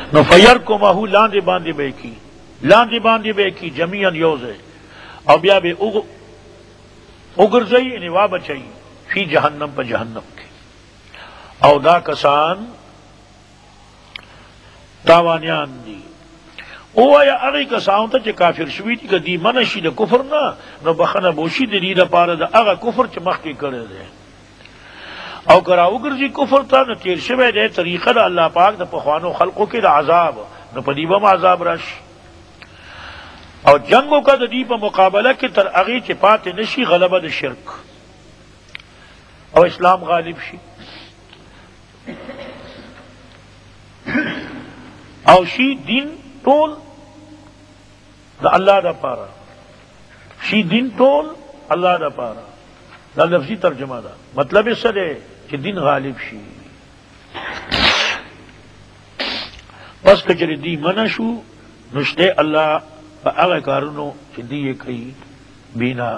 نو فیرکمہ لاندې باندې به کی لاندې باندې به کی جميعا یوزه او بیا به وګرځي یعنی وا بچي فی جہنم په جہنم کې او دا کسان تاوانیان دي او یا هغه کسان ته چې کافر شوي دي کدی منشي د کفر نه نو بخنه بوشي د دې لپاره د هغه کفر چې مخکې کړی دی او کراو ګرځي کفر ته نو تیر شوی دی طریقه د الله پاک د پخوانو خلقو کې د عذاب نو په دې به عذاب راشي او جنگو کا د دې په مقابله کې تر هغې چې پاتې نشي غلبه د شرک او اسلام غالب شي او شي دین ټول د الله د پاره شي دین ټول الله د پاره دا لفظي ترجمه ده مطلب یې څه دی چې دین غالب شي پس که چېرې دی منع شو نو شته الله په هغه کارونو چې دی یې کوي بینا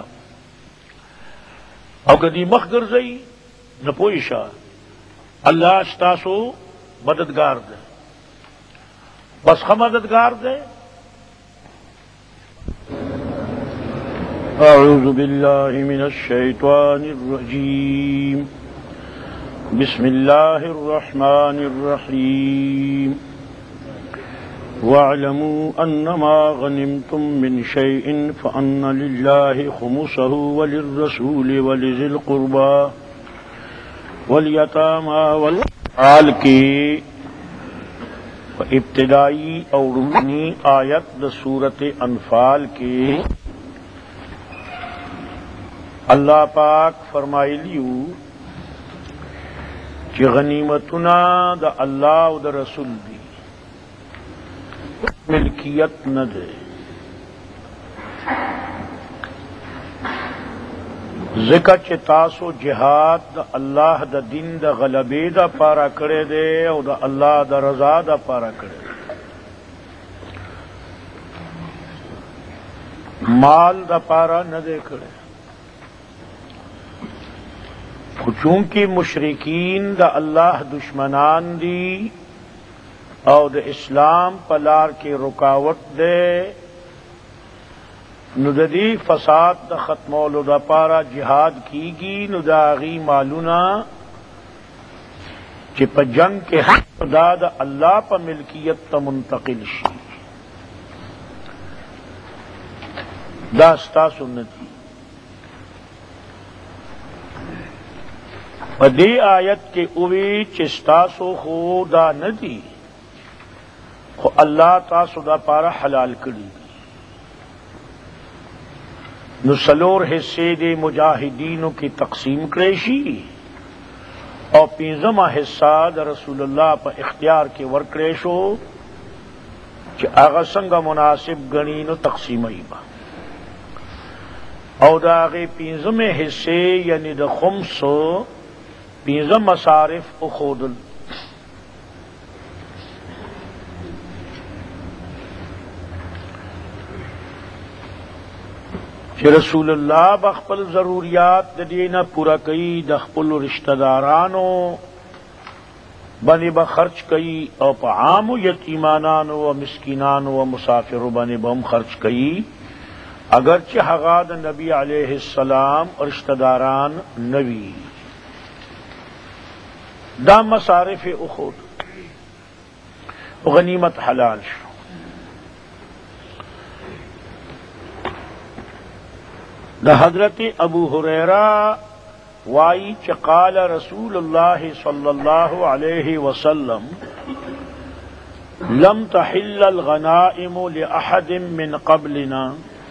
او که دی مخ ګرځئ نو پوه شه الله ستاسو مددگار دی بس ښه مددگار دی اعوذ باللہ من الشیطان الرجیم بسم اللہ الرحمن الرحیم واعلموا انما غنمتم من شیء فان للہ خمسہ وللرسول ولذی القربى والیتامی والآل کی ابتدائی اور رکنی آیت دا سورت انفال کی اللہ پاک فرمائلیو کہ غنیمتنا دا اللہ و دا رسول دی ملکیت نہ دے ذکر چھ تاسو جہاد دا اللہ دا دین دا غلبے دا پارا کرے دے او دا اللہ دا رضا دا پارا کرے دے مال دا پارا نہ دے کرے چونکہ مشرکین دا اللہ دشمنان دی او دا اسلام پلار کے رکاوٹ دے نو دا دی فساد دا ختمولو دا پارا جہاد کی گی نو دا غی مالونا چی پا جنگ کے حق دا دا اللہ پا ملکیت تا منتقل شی دا ستا سنتی دی آیت کے اوی چستاسو خدا ندی خو اللہ تاسو دا پارا حلال کری نو سلور حصے دے مجاہدینوں کی تقسیم کریشی اور پینزمہ حصہ دا رسول اللہ پا اختیار کے ورکریشو چی آغا سنگا مناسب گنینو تقسیم ایبا او دا آغے پینزمہ حصے یعنی دا خمسو پینزم مصارف اخودل کہ رسول اللہ بخپل ضروریات دینا پورا کئی دخپل رشتہ دارانو بنے بخرچ کئی او پا عام یتیمانانو و مسکینانو و مسافرو بنے بم خرچ کئی اگرچہ حغاد نبی علیہ السلام رشتہ داران نبی دا مصارف اخود غنیمت حلال شو دا حضرت ابو ہریرہ وائی قال رسول اللہ صلی اللہ علیہ وسلم لم تحل الغنائم لأحد من قبلنا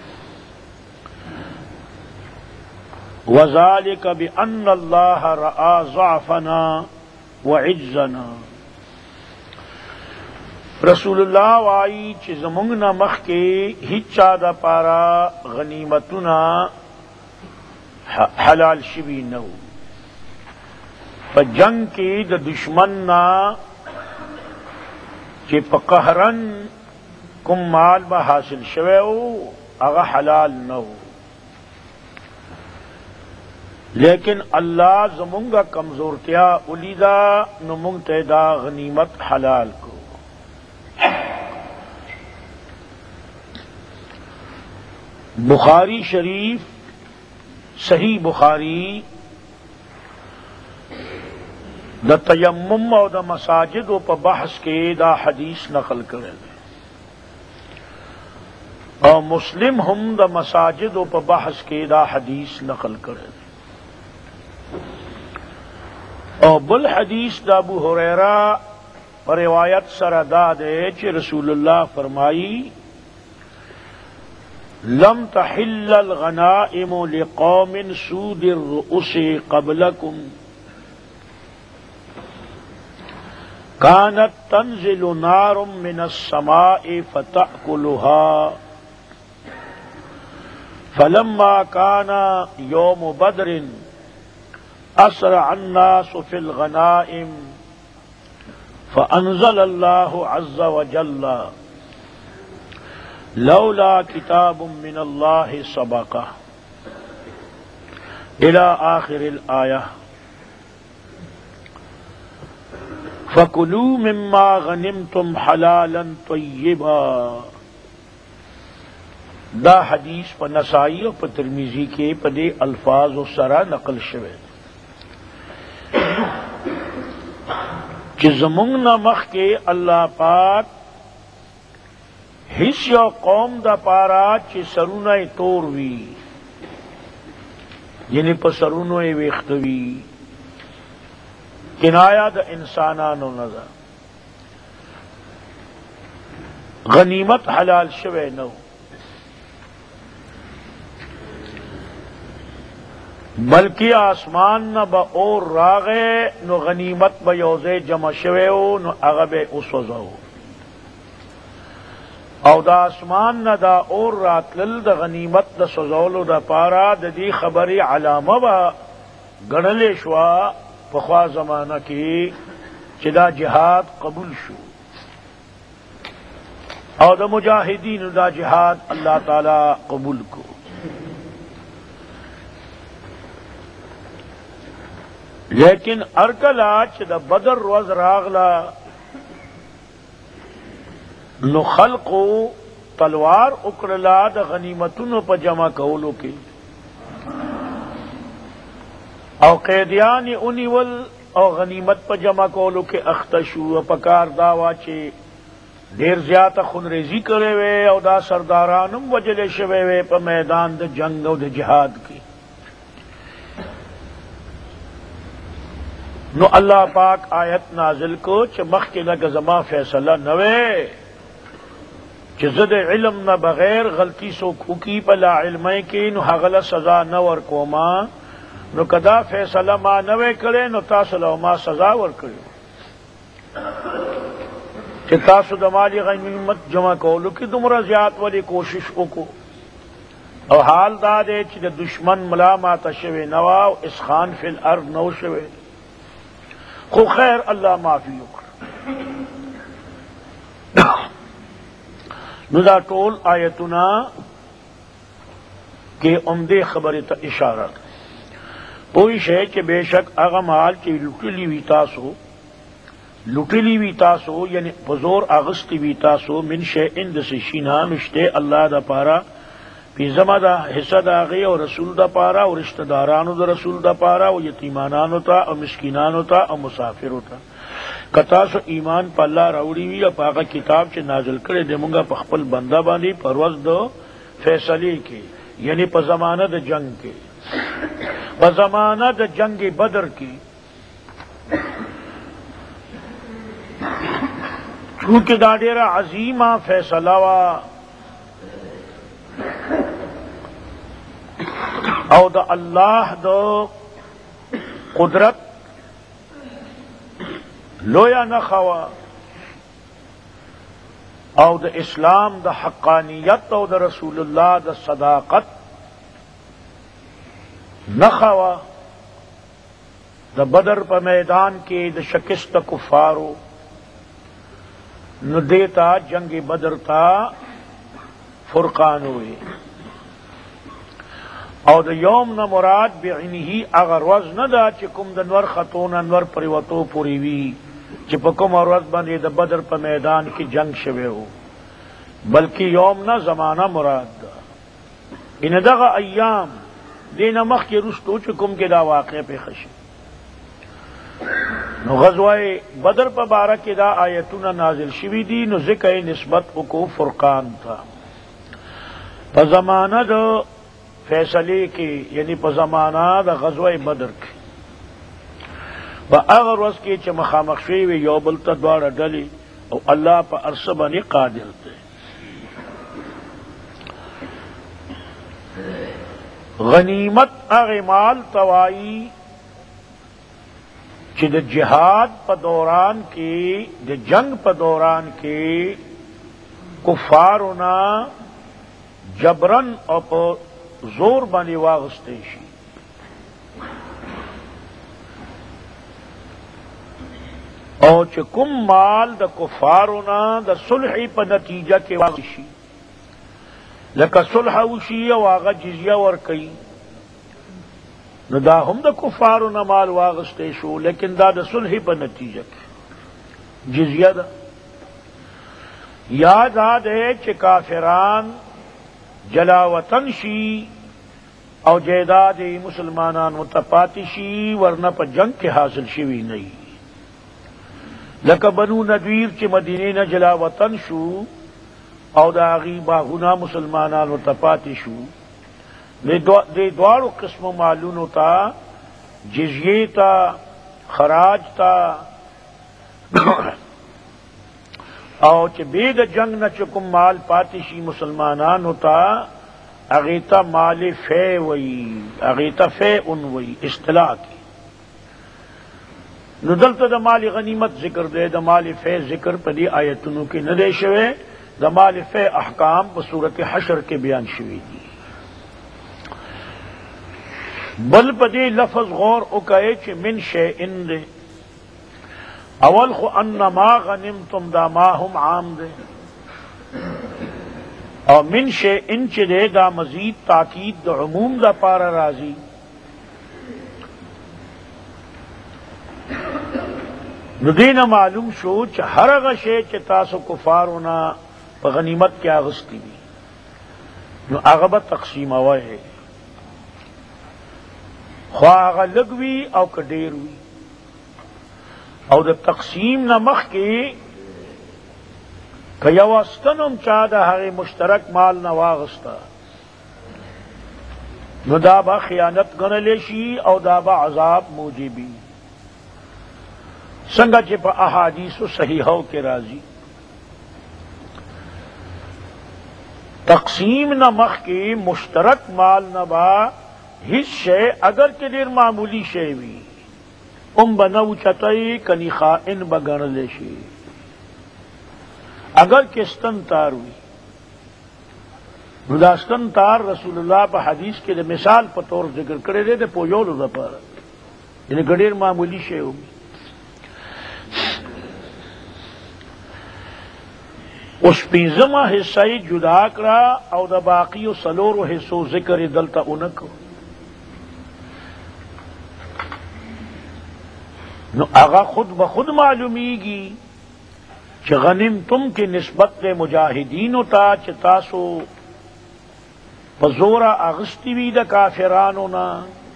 وذلك بأن الله رأى ضعفنا وعجزنا رسول اللہ وائی چی زمونگنا مخ کے ہچا دا پارا غنیمتنا حلال شوی نو پا جنگ کی دا دشمننا چی پا قہرن کم مال با حاصل شویو اغا حلال نو لیکن اللہ زمونگا کمزورتیا الیدا نمونگ تیدا غنیمت حلال کو بخاری شریف صحیح بخاری دا تیمم او دا مساجد و پا بحث کے دا حدیث نقل کرے دے اور مسلم ہم دا مساجد و پا بحث کے دا حدیث نقل کرے دے اور بل حدیث دا ابو ہریرہ پر روایت سردا دے چھ رسول اللہ فرمائی لم تحل الغنائم لقوم سود الرؤوس قبلكم كانت تنزل نار من السماء فتأكلها فلما كان يوم بدر أسرع الناس في الغنائم فأنزل الله عز وجل لولا كتاب من الله سبقه إلى آخر الآية فَكُلُوا مِمَّا غَنِمْتُمْ حَلَالًا طَيِّبًا. دا حدیث پا نسائی و پا ترمیزی کے پدے الفاظ و سرا نقل شوے چی زمونگ نمخ کے اللہ پاک حس یا قوم دا پارا چی سرونہ تور وی یعنی پا سرونہ ویختوی کنایا دا انسانانو ندا غنیمت حلال شوے نو بلکہ آسمان نہ با اور راغے نو غنیمت با یوزے جمع شوے ہو نو اغب اسوزو او دا آسمان نہ دا اور راتلل دا غنیمت دا سوزولو دا پارا دا دی خبری علامہ با گنلے شوا پخوا زمانہ کی چدا جہاد قبول شو او دا مجاہدین دا جہاد اللہ تعالی قبول کو لیکن ارکلا چدا بدر روز راغلا نو خلقو تلوار اکرلا دا غنیمتونو پا جمع کولو کی او قیدیان انیول او غنیمت پا جمع کولو کے اختشو پکار داوا چے دیر زیادہ خونریزی کرے وے او دا سردارانم وجلے شوے وے پا میدان دا جنگ او دا جہاد کی نو اللہ پاک آیت نازل کو چھ مخ کے لگ زما فیصلہ نوے چھ زد علم نہ بغیر غلطی سو کھوکی پا لا علمیں کی نو حغل سزا نور کوما نو کدا فیصلہ ما نوے کرے نو تاسو ما سزا ور کرے کہ تاسو دمالی غنیمت جمع کولو کی دمرا زیاد والی کوشش کو او حال دا دے چھ دشمن ملامات شوے نوا اس خان فی الارض نو شوے خو خیر اللہ معافی اکر نو دا ٹول آیتنا کے عمدے خبر تا اشارہ پوش ہے کہ بے شک اغمال چی لٹلی وی تاسو یعنی بزور اغسطی وی تاسو من شیئن دس شینا نشتے اللہ دا پارا پی زمہ دا حصہ دا غی اور رسول دا پارا اور رشتہ دارانو دا رسول دا پارا اور یتیمانانو تا اور مسکینانو تا اور مسافرو تا کتاسو ایمان پا اللہ روڑی وی اور پاکا کتاب چی نازل کرے دے منگا پا خپل بندہ باندی پروز دو فیصلے کے یعنی پا زمانہ دا جنگ کے پا زمانہ دا جنگ بدر کی چونکہ دا ڈیرا عظیمہ فیصلہ وا او دا اللہ دا قدرت لویا نخوا او دا اسلام دا حقانیت او دا رسول اللہ دا صداقت نخوا دا بدر پا میدان کے دا شکست کفارو نو دیتا جنگ بدر تا فرقان ہوئے او دا یوم نا مراد بعینی اگر روز ندا چکم دا نور خطون انور پریوتو پوریوی چپکم اور روز بندی دا بدر پا میدان کی جنگ شوے ہو بلکہ یوم نا زمانہ مراد دا ان دغه ایام دین مخ کې رستو چې کوم کې دا واقع په خشي نو غزوه بدر په باره کې دا آیتونه نازل شوي دي نو ذکر نسبت کو فرقان تھا په زمانہ د فیصلے کې یعنی په زمانہ د غزوه بدر کې په هغه ورځ کې چې مخامخ شوي وي یو بل ته دواړه ډلې او الله په عرصه باندې قادر دی غنیمت هغه مال توایی چې د جهاد په دوران کې د جنگ په دوران کې کفارنا جبرن او په زور باندې واغسته شي او چې کوم مال د کفارنا د صلح په نتیجه کې واغ شي لکه صلح وشي او هغه جزیه ورکړي نو دا هم د کفارنا مال واغسته شو لیکن دا د صلح په نتیجه کې جزیه ده یاد ہے چې کافران جلا وطن شي او جیداد مسلمانانو ته پاتې شي ورنه په جنگ کې حاصل شوي نه وي لکه بنو نذیر چې مدینې نه جلا وطن شو او د هغې باغونه مسلمانانو ته پاتې شو د دواړو قسمو مالونو ته جزیې ته خراج ته او چې بے د جنگ نه چې کوم مال پاتې شي مسلمانانو ته هغې ته مال فی وی هغې ته فیئن وی اصطلاح کی نو دلته د مال غنیمت ذکر دی د مال فی ذکر په دې آیتونو کې نه دی شوی د مال فی احکام په صورت حشر کې بیان شوي دي بل په دې لفظ غور وکړئ چې من شیئن دی اول خو انما غنمتم دا ما هم عام دے اور من شیئن چې دے دا مزید تاکید دا عموم دا پارا راضی نو دینا معلوم شو چې هر هغه شی چې تاسو کفارونه په غنیمت کې اغستی وي نو هغه به تقسیموئ خو هغه لږ وي او که ډېر وي او د تقسیم نه مخکې که یو استنم چا د هغې مشترک مال نه واغسته نو دا به خیانت ګڼلی شي او دا به عذاب موجبي څنګه چې په احادیثو صحیحو کې راځي تقسیم نه مخکې مشترک مال نه به هیڅ شی اگر چې ډېر معمولی شی وي بنو چتئی کنی خائن بگن شي اگر کہ ستن تار ہوئی نو دا ستن تار رسول اللہ په حدیث کې د مثال په طور ذکر کړی دی د پوجولو لپاره یعنی ډېر معمولی شی وي اوس پنځمه حصہ یې جدا کړه او د باقیو څلورو حصو ذکر یې دلته اونکړو نو آغا خود بخود معلومیگی چې غنیمتم کی نسبت مجاہدینو تا چې تاسو په زورا اغستی وی د کافرانو نا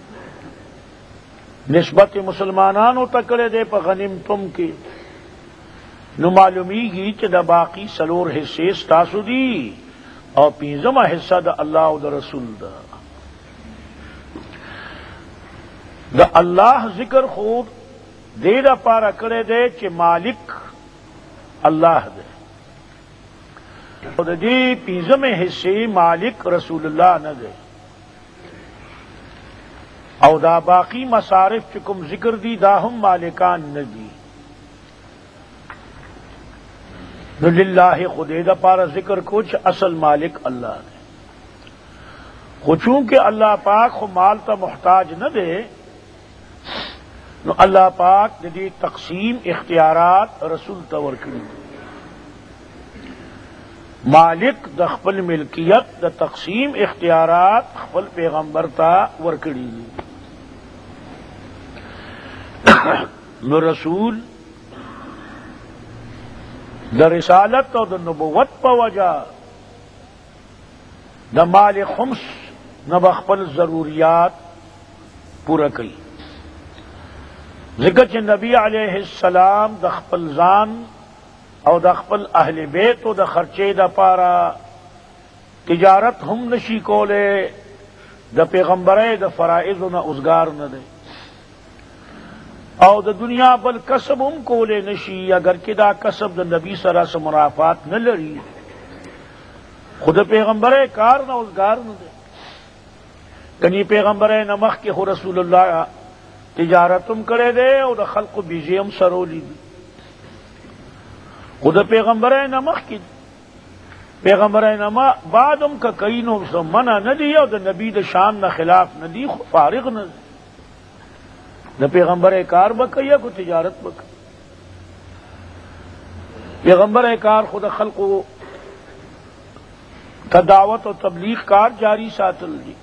نسبت مسلمانانو تا کړه دې په غنیمتم کی نو معلومیگی چې د باقی سلور حصے تاسو دی او پنځمه حصہ د الله او د رسول دا د الله ذکر خود دے دا پارا کرے دے چې مالک اللہ دے او دا دی پنځم حصے مالک رسول اللہ نہ دے او دا باقی مصارف چې کوم ذکر دی دا هم مالکان نہ دی نو للہ خدے دا پارا ذکر کو چې اصل مالک اللہ دے خو چونکہ اللہ پاک خو مال تا محتاج نہ دے نو اللہ پاک دې تقسیم اختیارات رسول ته ورکړي مالک د خپل ملکیت د تقسیم اختیارات خپل پیغمبر ته ورکړي نو رسول د رسالت او د نبوت په وجہ د مال خمس نہ بخپل ضروریات پورا کئی. ذکر چ نبی علیہ السلام د خپل ځان او د خپل اهل بیت او د خرچې د پاره تجارت هم نشي کوله، د پیغمبرۍ د فرائض نه اوزګار نه دی، او د دنیا بل کسب هم کوله نشي اگر کې دا کسب د نبی سره سره منافات نه لري، خود پیغمبرۍ کار نه اوزګار نه دی. کنی پیغمبرۍ نه مخکې خو رسول الله تجارتم کرے دے او د خلق بیزیم سرولی دی. خود پیغمبرۍ نه مخکې پیغمبرۍ نه بعدم کا کینو منع نه دی او د نبی د شان نه خلاف نه دی، فارغ نه دی. د پیغمبرۍ کار بکیا کو تجارت بک. پیغمبرۍ کار خود خلق کا دعوت و تبلیغ کار جاری ساتل دی.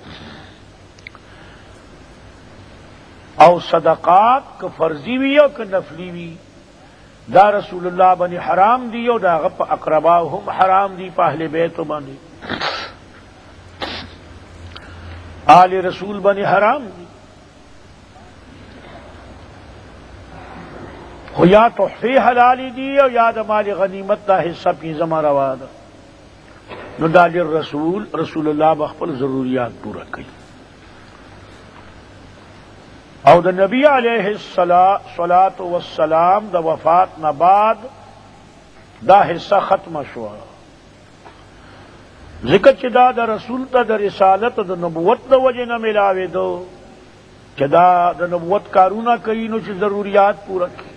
او صدقات که فرضی وی او که نفلی وی دا رسول اللہ بنی حرام دی او دا غپ اقربا هم حرام دی، پا اہل بیت بنی آل رسول بنی حرام دی. خو یا تحفی حلالی دی او یا دا مال غنیمت دا حصہ پینزمہ روا دا، نو دال رسول اللہ بخپل ضروریات پورا کئی. او دا نبی علیہ الصلاۃ والسلام دا وفات نہ بعد دا حصہ ختم شوا. ذکر چدا دا رسول تا دا رسالت دا نبوت دا وجہ نہ ملاوے دو، چدا دا نبوت کارونا کئی نو چی ضروریات پورا کی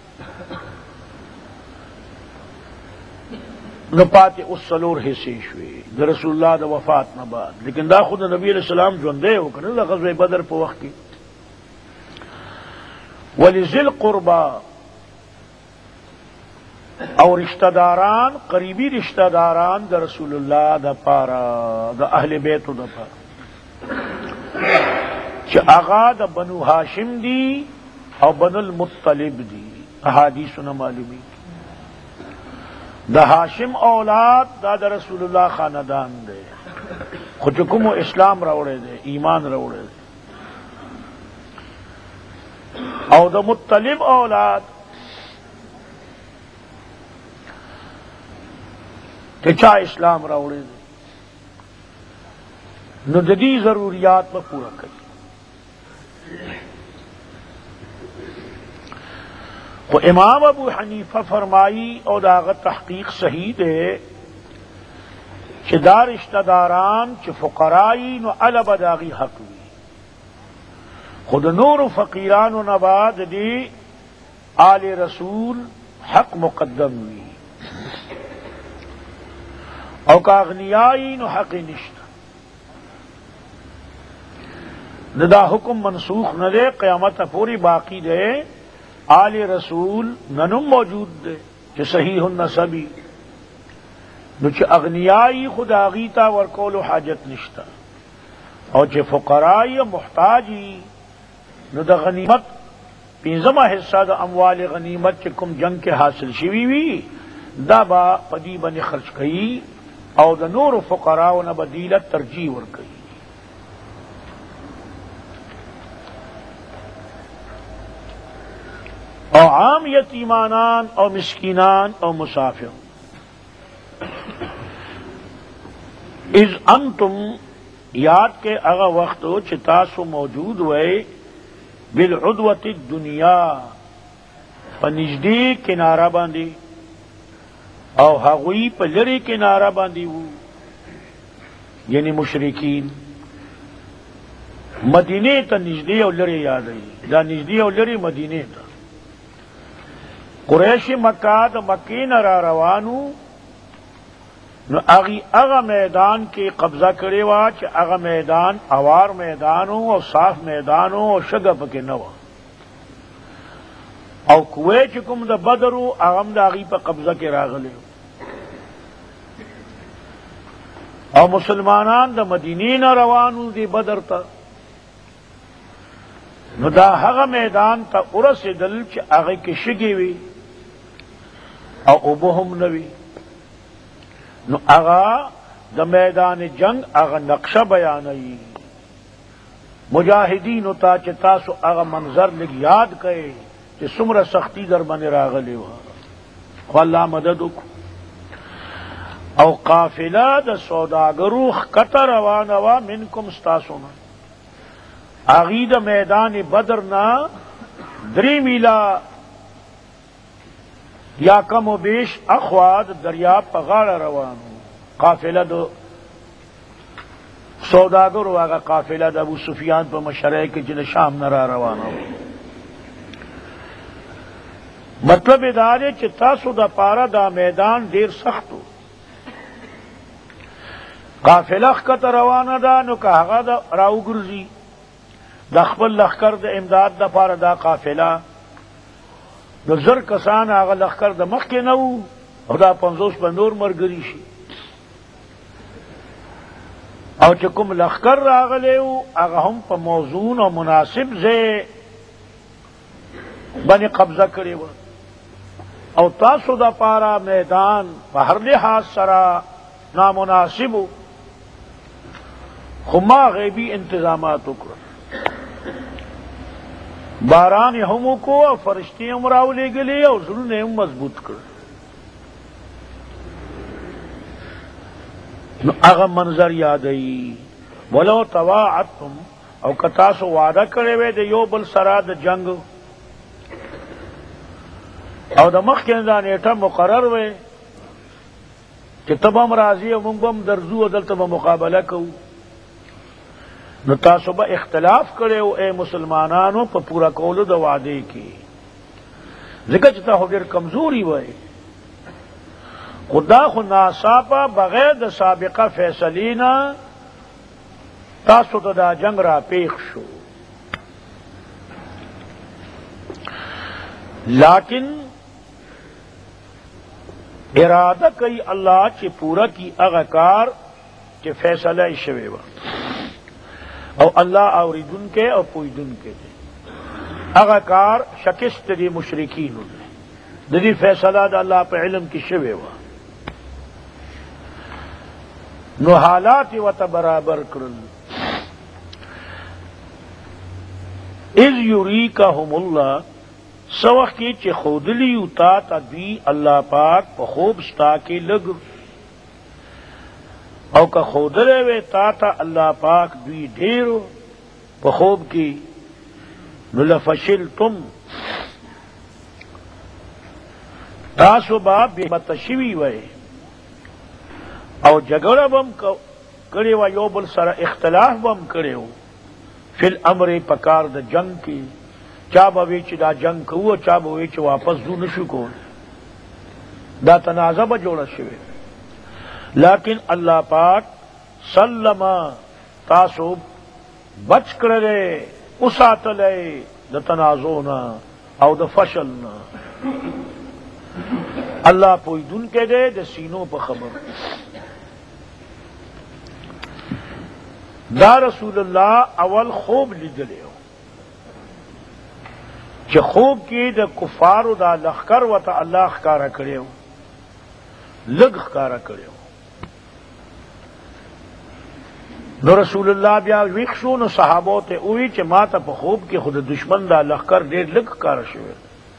نہ پاتے اس سلور حصے شوے دا رسول اللہ دا وفات نہ بعد. لیکن دا خود نبی علیہ السلام جوندے ہو کرنے دا غزوہ بدر پا وقت کی. وَلِذِي الْقُرْبَى اور رشتہ داران قریبی رشتہ داران دا رسول اللہ دا پارا دا اہل بیت دا پارا چا آغا دا بنو ہاشم دی او بنو المطلب دی. احادیث نا معلومی دا ہاشم اولاد دا رسول اللہ خاندان دے، خچکم و اسلام روڑے دے، ایمان روڑے دے. او دا مطلب اولاد کہ چا اسلام راوڑے دے نو جدی ضروریات میں پورا کری. وہ امام ابو حنیفہ فرمائی اور داغت تحقیق صحیح دے کہ دا رشتہ داران چ فقرائی نو علب داغی حق وی، خود نور و فقیران و نباد دی آل رسول حق مقدم ہوئی، او کا اغنیائی نو حق نشتا. ندا حکم منسوخ نہ دے، قیامت پوری باقی دے. آل رسول ننم موجود دے جو صحیح النسبی نو چھ اغنیائی خدا غیتا ورکول و حاجت نشتا، او چھ فقرائی محتاجی نو دا غنیمت پینزمہ حصہ دا اموال غنیمت چکم جنگ کے حاصل شوی وی دا با پدی بنی خرچ کئی، او دا نور فقراء نا بدیلت ترجیح ور کئی. او عام یتیمانان او مسکینان او مسافر. اذ انتم یاد کے اغا وقت چتاسو موجود ہوئے بالعدوۃ الدنیا پنجدی کنارہ باندھی او ہغوی پا لری کنارہ باندھی ہو، یعنی مشرکین. مدینے تا نجدی او لری یاد آئی، دا نجدی او لری مدینے تا. قریش مکہ دا مکین را روانو نو اغا میدان کے قبضہ کرے وا چ اغا میدان اوار میدانو او صاف میدانو او شگپ کے نوا او کوے چکم دا بدرو اغم دا اغی پا قبضہ کے راغلے او مسلمانان دا مدینین روانو دی بدر تا نو دا هغه میدان تا ارس دل چ اغی کے شگی وی او اوبهم نوی نو اغا دا میدان جنگ اغا نقشہ بیانائی مجاہدین تا چې تاسو هغه منظر لږ یاد کړئ چې څومره سختی در باندې راغلی وه، خو الله مدد وکړو. او قافله د سوداګرو ښکته روانه وه منکم ستاسو نه، هغوی د میدان بدر نه 3 میله یا کم و بیش اخوا د دریاب په غاړه روان وو. قافله د سوداګرو هغه قافله د ابو سفیان په مشرۍ کې چې د شام نه را روانه وه. مطلب دا دی چې تاسو د پاره دا میدان ډیر سخت و. قافله ښکته روانه ده، نو که هغه راوګرځي د خپل لښکر د امداد دپاره دا قافله، نو 1000 کسان هغه لښکر د مخکې نه وو او دا 50 به نور ملګري شي، او چې کوم لښکر راغلی وو هغه هم په موزون او مناسب ځای باندې قبضه کړې وه. او تاسو د پاره میدان په هر لحاظ سره نامناسب و، خو ما غیبی انتظامات وکړل. باران هم وکړو او فرشتې هم راولېږلې او زړونه هم مضبوط کړل. نو هغه منظر یادوي، ولو تواعدتم، او که تاسو وعده کړی وی د یو بل سره د جنگ او د مخکې دا نیټه مقرر وی چې ته به هم راځي او موږ به هم درځو او دلته به مقابله کوو، نو تاسو به اختلاف کړی و اے مسلمانانو په پورا کولو د وعدې کې، ځکه چې تا خو ډېر کمزوري وی. خدا خو ناڅاپه بغیر د سابقه فیصلې نه تاسو ته دا جنگ را پیښ شو. لیکن اراده کوي الله چې پورا کی هغه کار چې فیصله یې شوی وه، او الله اوریدونکی او پوهیدونکی دی. هغه کار شکست دی مشرکینو دی، د دې فیصله د الله په علم کې شوی وه، نو حالات یې ورته برابر کړل. اذ یریکهم الله، سو وخت کې چې ښودلي یو تا ته دوی الله پاک په خوب ستا کې لږ، او که ښودلی وی تا ته الله پاک دوی ډېرو په خوب کې، نو لفشلتم، تاسو به بېمته شوي وی او جګړه به هم کړې وه، یو بل سره اختلاف به هم کړی و فی الامر په کار د جنگ کې. چا به وی چې دا جنگ کوو، چا به وی چې واپس ځو نشو کولی، دا تنازع به جوړه شوې. لیکن الله پاک سلم تاسو بچ کړلې، وساتلې د تنازع نه او د فشل نه. الله پوهیدونکی دی د سینو په خبر. دا رسول الله اول خوب لیدلی و چې خوب کې د کفارو دا لښکر ورته الله ښکاره کړی و، لږ ښکاره کړی و. نو رسول الله بیا ویښ شو، نو صحابو ته ووی چې ما ته په خوب کې خود دشمن دا لښکر ډېر لږ ښکاره شوی،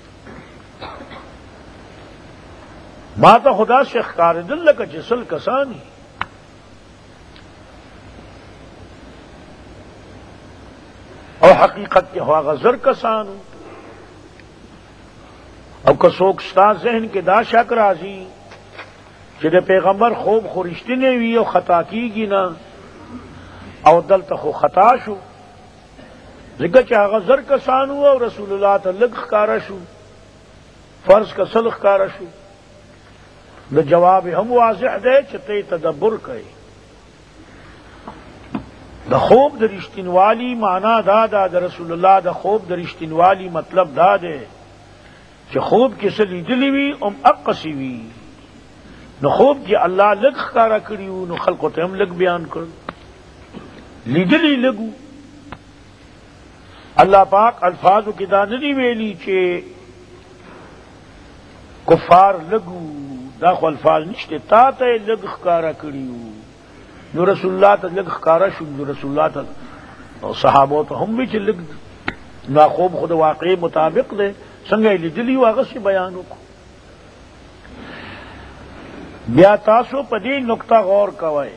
ما ته خدا سے ښکارېدل لکه چې 100 کسان وي. او حقیقت کې هغه 1000 کسان، او که څوک ستا ذهن کې دا شک راځي چې د پیغمبر خوب خو رښتینی وي او خطا کیږي نه، او دلته خو خطا شو، ځکه چې هغه 1000 کسان وو او رسول الله ته لږ ښکاره شو، فرض که 100 ښکاره شو. د جواب هم واضح دی چې ته تدبر کوي. د خوب د رښتینوالي معنا دا ده، د رسول الله د خوب د رښتینوالي مطلب دا دی چې خوب کې څه لیدلی وي هم اقصی وي. نو خوب کې الله لږ ښکاره کړي وو، نو خلقو ته هم لږ بیان کړ، لیدلی لږو. الله پاک الفاظو کې دا نه دی ویلي چې کفار لږو، دا خو الفاظ نشته، تا ته لږ ښکاره کړي وو، نو رسول الله ته لږ ښکاره شو، نو رسول الله ته اور صحابہ تو ہم بھی چلک نا خوب خود واقعی مطابق دے سنگے دلی واغس سے بیانوں کو بیا تاسو پدی نقطہ غور کوئے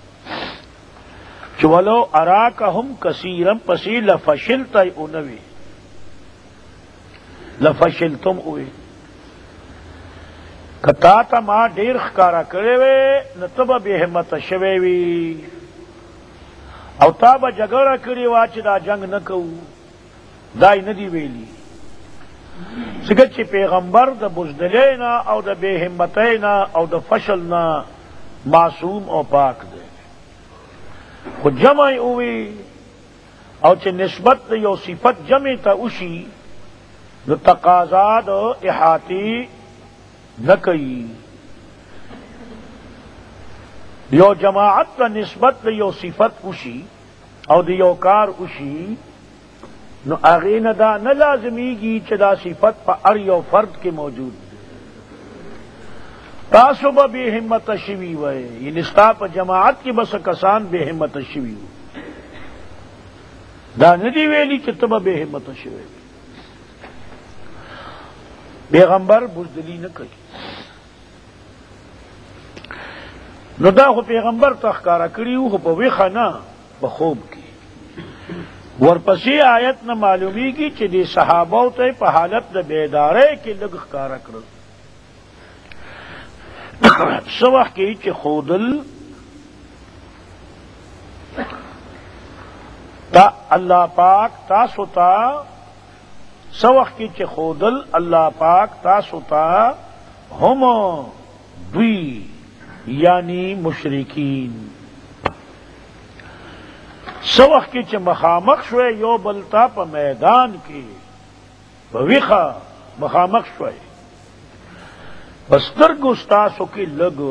چولو اراکہم کثیرم پسی لفشلتا اونوی لفشلتم اوی کتا تا ما ډیر ښکارا کړی وې نو ته به بې همته شوی وي او تا به جګړه کړې وه چې دا جنګ نه کوو دا یې نه دي ویلي ځکه چې پیغمبر د بزدلۍ نه او د بې همتۍ نه او د فشل نه معصوم او پاک دی خو جمع یې ووي او چې نسبت د یو صفت جمع ته وشي نو تقاضا د احاطې نہ کئی یو جماعت کا نسبت یو صفت اشی او دیو کار اشی نو اغین دا نہ لازمی گی چدا صفت پا ار یو فرد کے موجود تاسب بے ہمت شوی وے یہ نستا پا جماعت کی بس کسان بے ہمت شوی ہو دا ندی ویلی چتب بے ہمت شوی پیغمبر بزدلی نہ کئی نو دا خو پیغمبر تخکارا کړیو خو په ویخه نه په خوب کې ورپسې آیت نه معلومیږي چې د صحابو ته په حالت د بیدارۍ کې لږ ښکارا کړل څه وخت کې چې خودل تا الله پاک تاسو ته څه وخت کې چې خودل الله پاک تاسو ته هم دوی یعنی مشرکین سوخ کی چ مخامخ شوے یو بلتا پا میدان کی بویخا مخامخ شوے بستر گستاسو کی لگو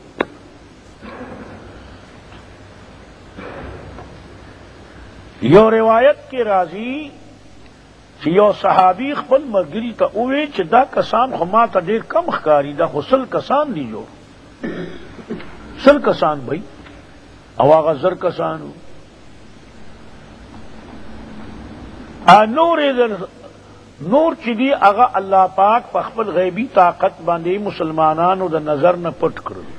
یو روایت کی راضی چی یو صحابی خپل ملګری ته اووی چې دا کسان خو ما ته ډیر کم ښکاری دا خو سل کسان دی جو سل کسان بھائی او هغه زر کسانو نور چې دی هغه الله پاک په خپل غیبی طاقت باندې مسلمانانو د نظر نه پټ کړل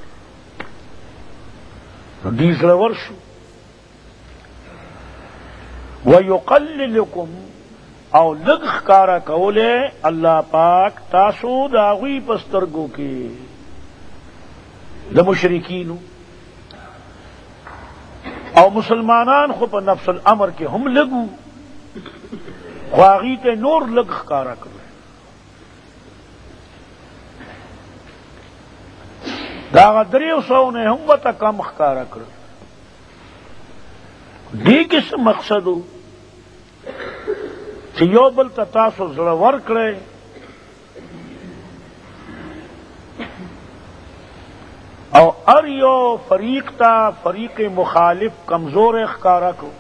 نو دې زړه ورشو ويقللكم او لږ ښکارا کوله الله پاک تاسو د هغوی په سترګو کې د مشرکینو او مسلمانان خو په نفس الامر کې هم لګو خو هغوی ته نور لږ ښکارا کړل دا هغه 300 نه هم ورته کم ښکارا کړل دې کې څه مقصد و چې یو بل ته تاسو زړه ورکړئ او ار یو فریق تا فریق مخالف کمزور اخکارا کو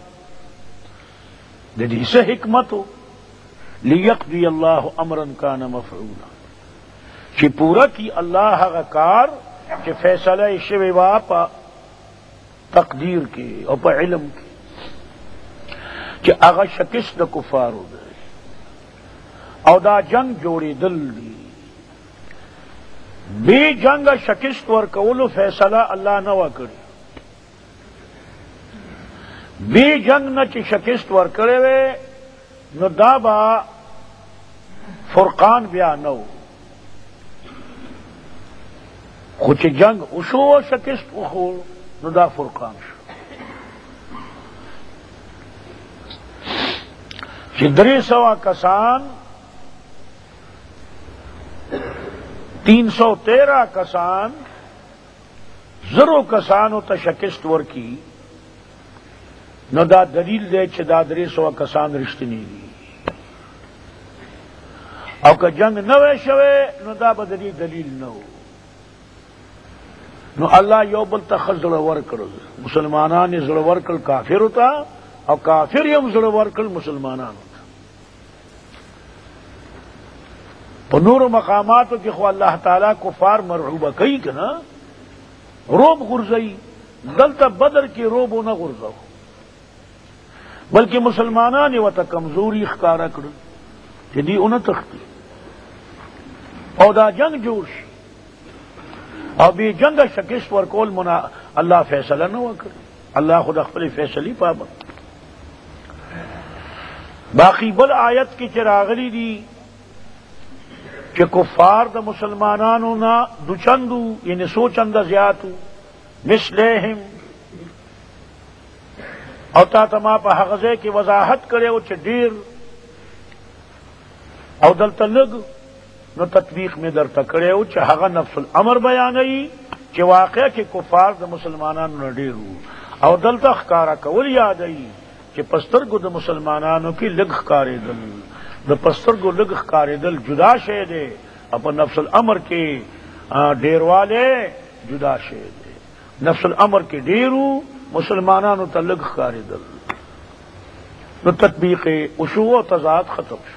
ددی سے حکمت ہو لیقضی اللہ امرا کان مفعولا کہ پورا کی اللہ غکار کہ فیصلہ شوی وا پا تقدیر کے اور پا علم کے کہ اغا شکست دا کفار ہو گئے او دا جنگ جوڑی دل دی بے جنگ شکست ورکولو فیصلہ اللہ نہ وکړي بے جنگ نہ چې شکست ورکړي وې نو دا با فرقان بیا نو خو چې جنگ وشو شکست وخو نو دا فرقان شو چې 300 کسان 313 کسان زرو کسانو ته شکست ورکی نو دا دلیل دی چې دا 300 کسان رښتینی دي او که جنگ نه وای شوی نو دا به دلیل نه نو الله یو بل ته زړه ورکړل مسلمانان یې زړه ورکړل کافر ته او کافر یې زړه ورکړل مسلمانانو په نور مقاماتو کې خو الله تعالی کفار مرعوبه کوي کنه روب غرزئی دلته بدر کې روب نه غرزو بلکہ مسلمانان وته کمزوری ښکارا کړه چې دی اون تختی او دا جنگ جوړ شي او بی جنگ شکست ورکول الله فیصله نه وکړي. الله خود خپل فیصله پابند. باقی بل آیت کی چراغلی دی کہ کفار دا مسلمانانو نا دو چندو یعنی سو چند زیاتو مثلہم او تا تما پا حغزے کی وضاحت کرے او چھ دیر او دلتا لگ نو تطبیق میں در تکڑے او چھ حغا نفس الامر بیانئی چھ واقعہ کی کفار دا مسلمانانو نا دیرو او دلتا خکارا کول یادئی کہ پسترگو دا مسلمانانو کی لگ خکارے دل دا پسترگو لگ خکارے دل جدا شے دے اپا نفس الامر کے دیر والے جدا شے دے. نفس الامر کے دیرو مسلمانانو تا لگ خکارے دل نو تطبیق اشو و تضاد ختم شو.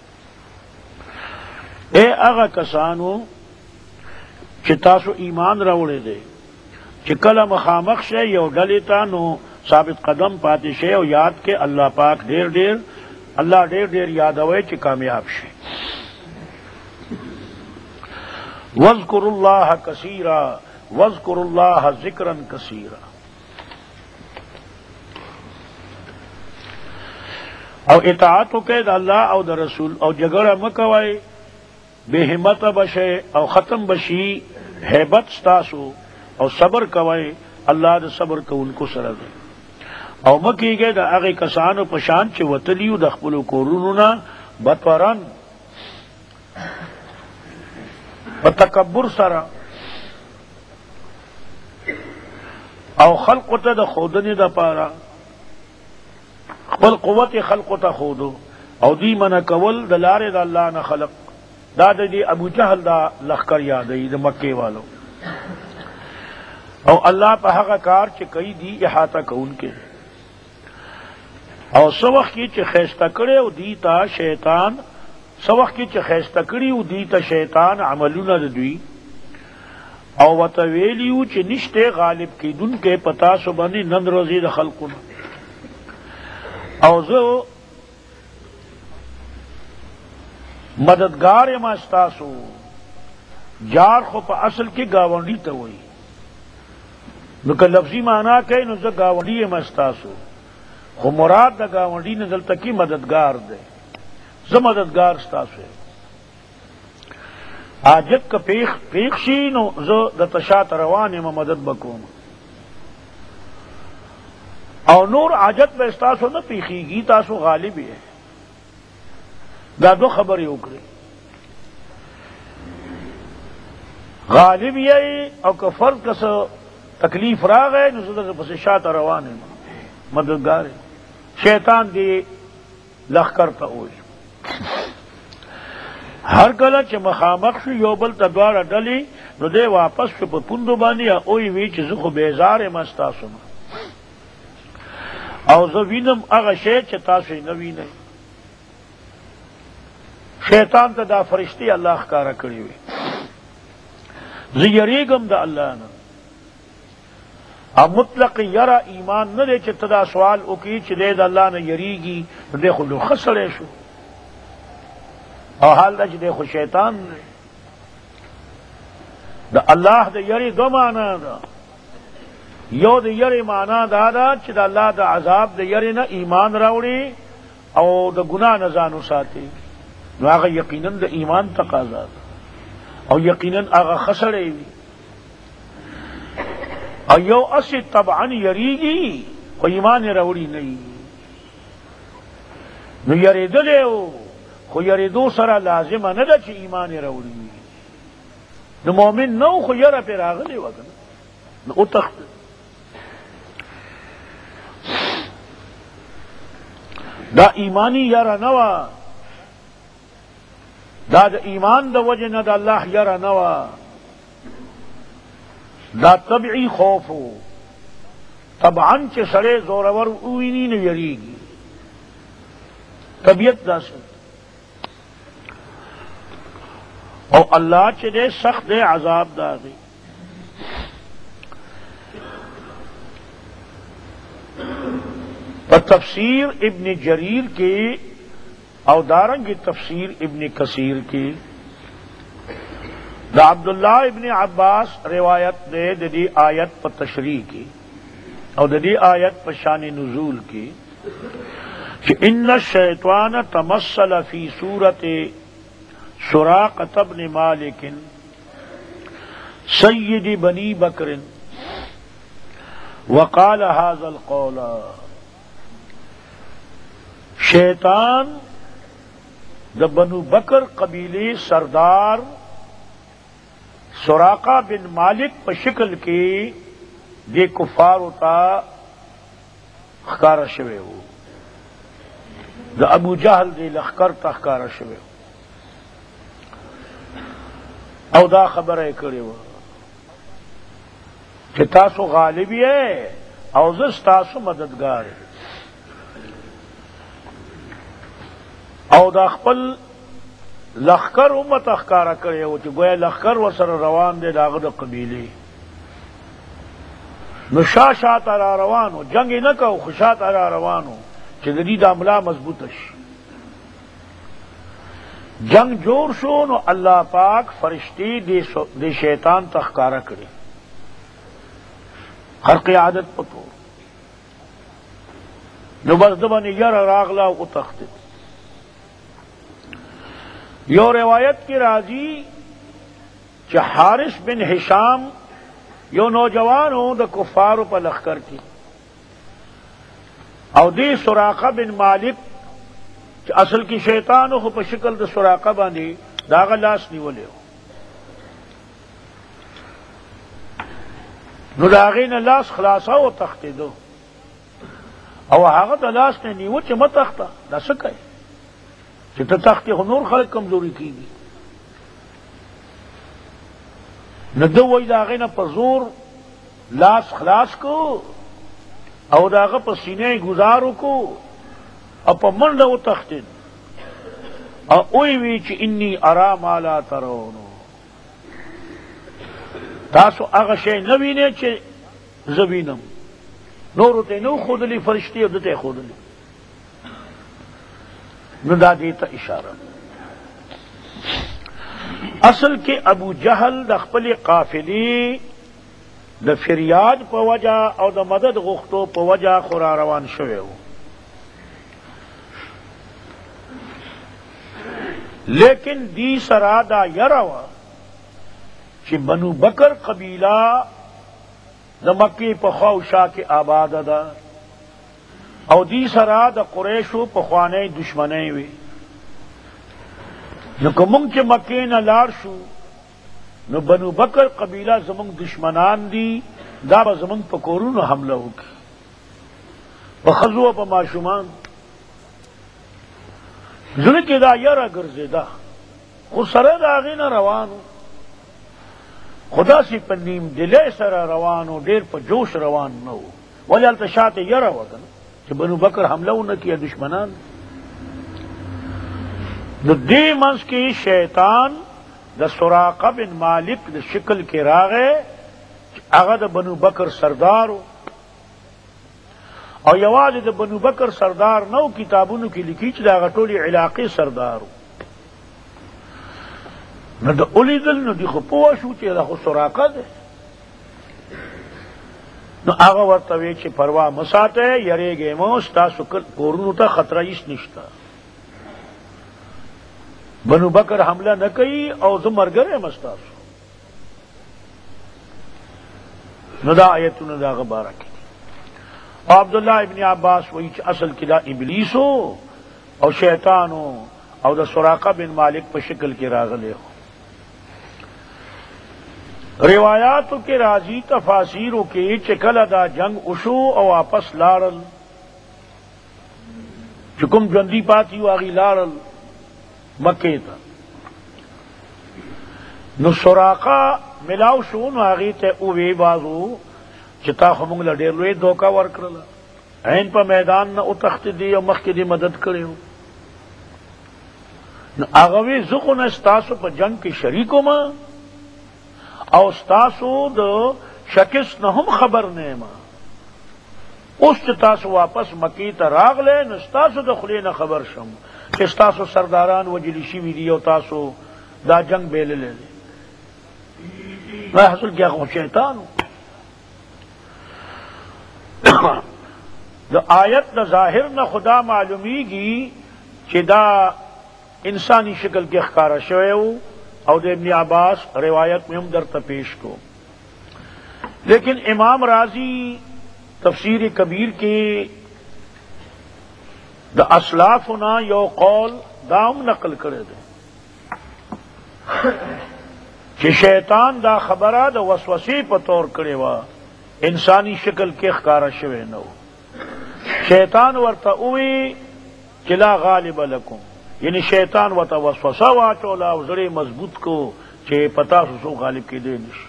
اے اغا کسانو چی تاسو ایمان روڑے دے چی کل مخامخ شے یو ڈلیتا نو ثابت قدم پاتے شے او یاد کے اللہ پاک دیر دیر اللہ دیر دیر یاد ہوئے چی کامیاب شے. وَاذْكُرُ اللَّهَ كَثِيرًا وَاذْكُرُ اللَّهَ ذِكْرًا كَثِيرًا. او اطاعت کے دا اللہ او دا رسول او جگڑا مکوائی بے ہمت بشے او ختم بشی حیبت ستاسو او صبر کوائی اللہ دا صبر کو ان کو سر دے او مکی گئے دا اغی کسانو پشان چی وطلیو دا خپلو کورونونا بطورن بتکبر سرا او خلقو تا دا خودنی دا پارا خپل قوت خلقو تا خودو او دی من کول دا لار دا اللہ نا خلق دا دی ابو جہل دا لخکر یادی دا مکے والو او اللہ پا حقا کار چی کئی دی احاطہ کون کے او سوخ کی چی خیستہ کرے او دیتا شیطان سوخ کی چی خیستہ کری او دیتا شیطان عملونا دوی او وطویلیو چی نشتے غالب کی دن کے پتا سبانی نند روزی دا خلقنا او زو مددگار ما استاسو جار خو پا اصل کی گاونڈی تا ہوئی نو که لفظی مانا کئی نو زا گاونڈی ما استاسو خو مراد دا گاونڈی نزل تکی مددگار دے زا مددگار استاسو آجت کا پیخ شی نو زا دا تشات روانی ما مدد بکوم او نور آجت با استاسو نا پیخی گی تاسو غالبی ہے دا دو خبری اکری غالب یہی او که فرد کس تکلیف را گئے نو زدہ پس شاعت روانے مددگار شیطان دی لخ کرتا ہوئی ہر کلا چھ مخامخ شو یو بل تدوار ڈلی نو دے واپس شو پا پندو بانی یا اوی وی چھ زخو بیزار مستاسونا او زو وینم اغا شید چھ تاسوی نوینم شیطان تا دا فرشتی اللہ خکارا کری ہوئی زیریگم دا اللہ نا اب مطلق یرا ایمان نہ دے چھ تدا سوال اکی چھ دے دا اللہ نا یریگی دے خلو خسرے شو اور حال دا چھ دے خو شیطان نے دا اللہ دا یری دو مانا دا یو دا یری مانا دا دا چھ دا اللہ دا عذاب دا یری نا ایمان راوڑی او دا گناہ نزانو ساتی نو آغا یقیناً دا ایمان تقاضا دا او یقیناً آغا خسرے وی او یو اسی طبعاً یریگی و ایمان روڑی نہیں نو یریدو لے ہو خو یریدو سرا لازمہ ندا چی ایمان روڑی نو مومن نو خو یرا پیر آغلے وگا نو اتخت دا ایمانی یرا نوا دا ایمان دا وجہ نہ دا اللہ یرا نوا دا طبعی خوف ہو طبعاً چے سڑے زورور اوینی نے یریگی طبیعت دا سن او اللہ چے دے سخت دے عذاب دا دی تفسیر ابن جریر کی او دارنگی تفسیر ابن کثیر کی دا عبداللہ ابن عباس روایت دے دی آیت پر تشریح کی او دی آیت پر شان نزول کی کہ ان الشیطان تمثل فی صورت سراقۃ بن مالک سید بنی بکر وقال هذا القول. شیطان دا بنو بکر قبیلے سردار سراقہ بن مالک پر شکل کی دے کفار تا خکارا شوے ہو، دا ابو جہل دے لخکر تا خکارا شوے ہو، او دا خبر ہے کرے ہو کہ تاسو غالبی ہے او زس تاسو مددگار ہے، او دا خپل لخکر امت اخکارا کرے ہو، گویا لخکر و سر روان دے داغ دا قبیلے نو شاہ تارا روانو جنگ نہ کہو خوشا تارا روانو جدید عملہ مضبوطش جنگ جوڑ شو نو اللہ پاک فرشتی دے شیطان تخکارا کرے ہر قیادت پتو نو بس دبن یر راغلا او تخت. یو روایت کی راضی کہ حارث بن ہشام یو نوجوان ہوں دا کفارو پا لخکر کی او دی سراقہ بن مالک اصل کی شیطانو خو پا شکل دا سراقہ باندی داغا لاس نیولے ہو، نو داغین لاس خلاصا و تختی دو او هغه دا لاس نے نیو چی متختا دا سکای چی تا تختی خو نور خلق کمزوری کی گی ندو وی داغین پر زور لاس خلاص کو او داغ پر سینے گزارو کو او پا منڈ او تختن او اوی وی چی انی ارا ما لا ترونو تاسو اغا شئی نوینے چی زبینم نورو تے نو خودلی فرشتی او دتے خودلی نو دا دیتا اشارہ. اصل کے ابو جہل دا خپل قافلی دا فریاد پا وجہ او دا مدد غختو پا وجہ خورا روان شوے ہو، لیکن دی سرا دا یروا چی بنو بکر قبیلہ دا مکی پا خوشا کے آباد دا او دی سرا دا قریشو پا خوانے دشمنے وی نو کمنگ چی مکی نا لار شو نو بنو بکر قبیلہ زمنگ دشمنان دی دا با زمنگ پا کورون حملہ ہوکی پا خضو پا معشومان ذلکی دا یرا گرزے دا خود سر دا آغینا روانو خدا سی پا نیم دلے سر روانو دیر پا جوش روان نو ولی التشاعت یرا وگن کہ بنو بکر حملہ نہ کیا دشمنان نو دی منس کی شیطان دا سراقہ بن مالک دا شکل کے راغے اغا دا بنو بکر سردارو او یواز دا بنو بکر سردار نو کتابونو کی لکی چی دا اغا طولی علاقی سردارو نو دا اولی دل نو دی خپوشو چی دا خو سراقہ دے نو آغا ورطوی چی پروا مساتے یرے گے موستا سکر پورنو تا خطرہ اس نشتا بنو بکر حملہ نہ کئی او زمر گرے مستاسو نو دا آیتو دا غبارہ کی او عبداللہ ابن عباس وہی اصل کی دا ابلیسو او شیطانو او دا سراقہ بن مالک پا شکل کے راغلے ہو. روایاتو کے راضی تفاسیرو کے چکل دا جنگ اشو او آپس لارل چکم جندی پاتی واغی لارل مکے تا نو سراقہ ملاو شو نو آغی تے اوے بازو چتا خمونگ لڈیر لوے دھوکا ورکرلا این پا میدان نا اتخت دی او مخ دی مدد کرے ہو نو آغوی زخو نا استاسو پا جنگ کی شریکو ما او استاسو دو شکست نہ ہم خبر نیما اس چې تاسو واپس مکی ته راغله نو تاسو د خلې نه خبر شم چې تاسو سرداران وجلی شوي دي او تاسو دا جنگ بیللی دی. ما حاصل کیا خو شیطانو د آیت د ظاهر نه خدا معلومیږي چې دا انسانی شکل کې ښکارا شوی او د ابن عباس روایت میں ہم درته پیش کو. لیکن امام راضی تفسیر کبیر کے دا اسلافنا یو قول دام نقل کرے دے کہ شیطان دا خبرہ دا وسوسے په طور کرے وا انسانی شکل کے ښکارا شوی نو. شیطان ورته اوی چې لا غالب لکم، یعنی شیطان ورته وسوسه واچولا او زړه مضبوط کو چې پتا سو غالب کې دی نشي.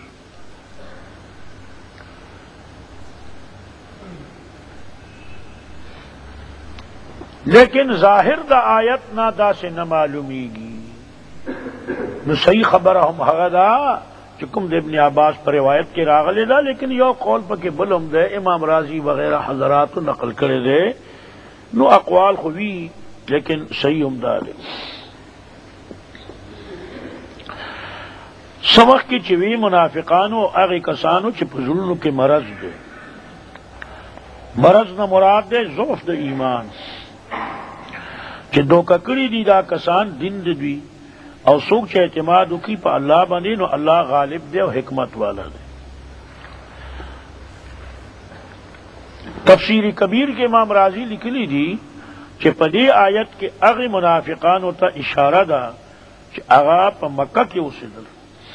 لیکن ظاہر دا آیت نا دا سے نہ معلومیگی. نو صحیح خبر ہم هغه دا چې کوم د ابن عباس پر روایت کې راغلی دا، لیکن یو قول پکې بلم دے امام راضی وغیرہ حضرات نقل کرے دے. نو اقوال خوی لیکن صحیح ہم دا دے. سبق کی چوی منافقانو اغی کسانو چې په زړونو کې مرض دے. مرض نہ مراد دے ضعف د ایمان چې دوکه کړي دي دا کسان دین دوی او څوک چې اعتماد وکړي په الله باندې نو الله غالب دی او حکمت والا دی. تفسیر کبیر کے امام راضی لکھلی دی کہ پدی آیت کے اغی منافقانو تا اشارہ دا کہ اغا پا مکہ کے اوسیدل،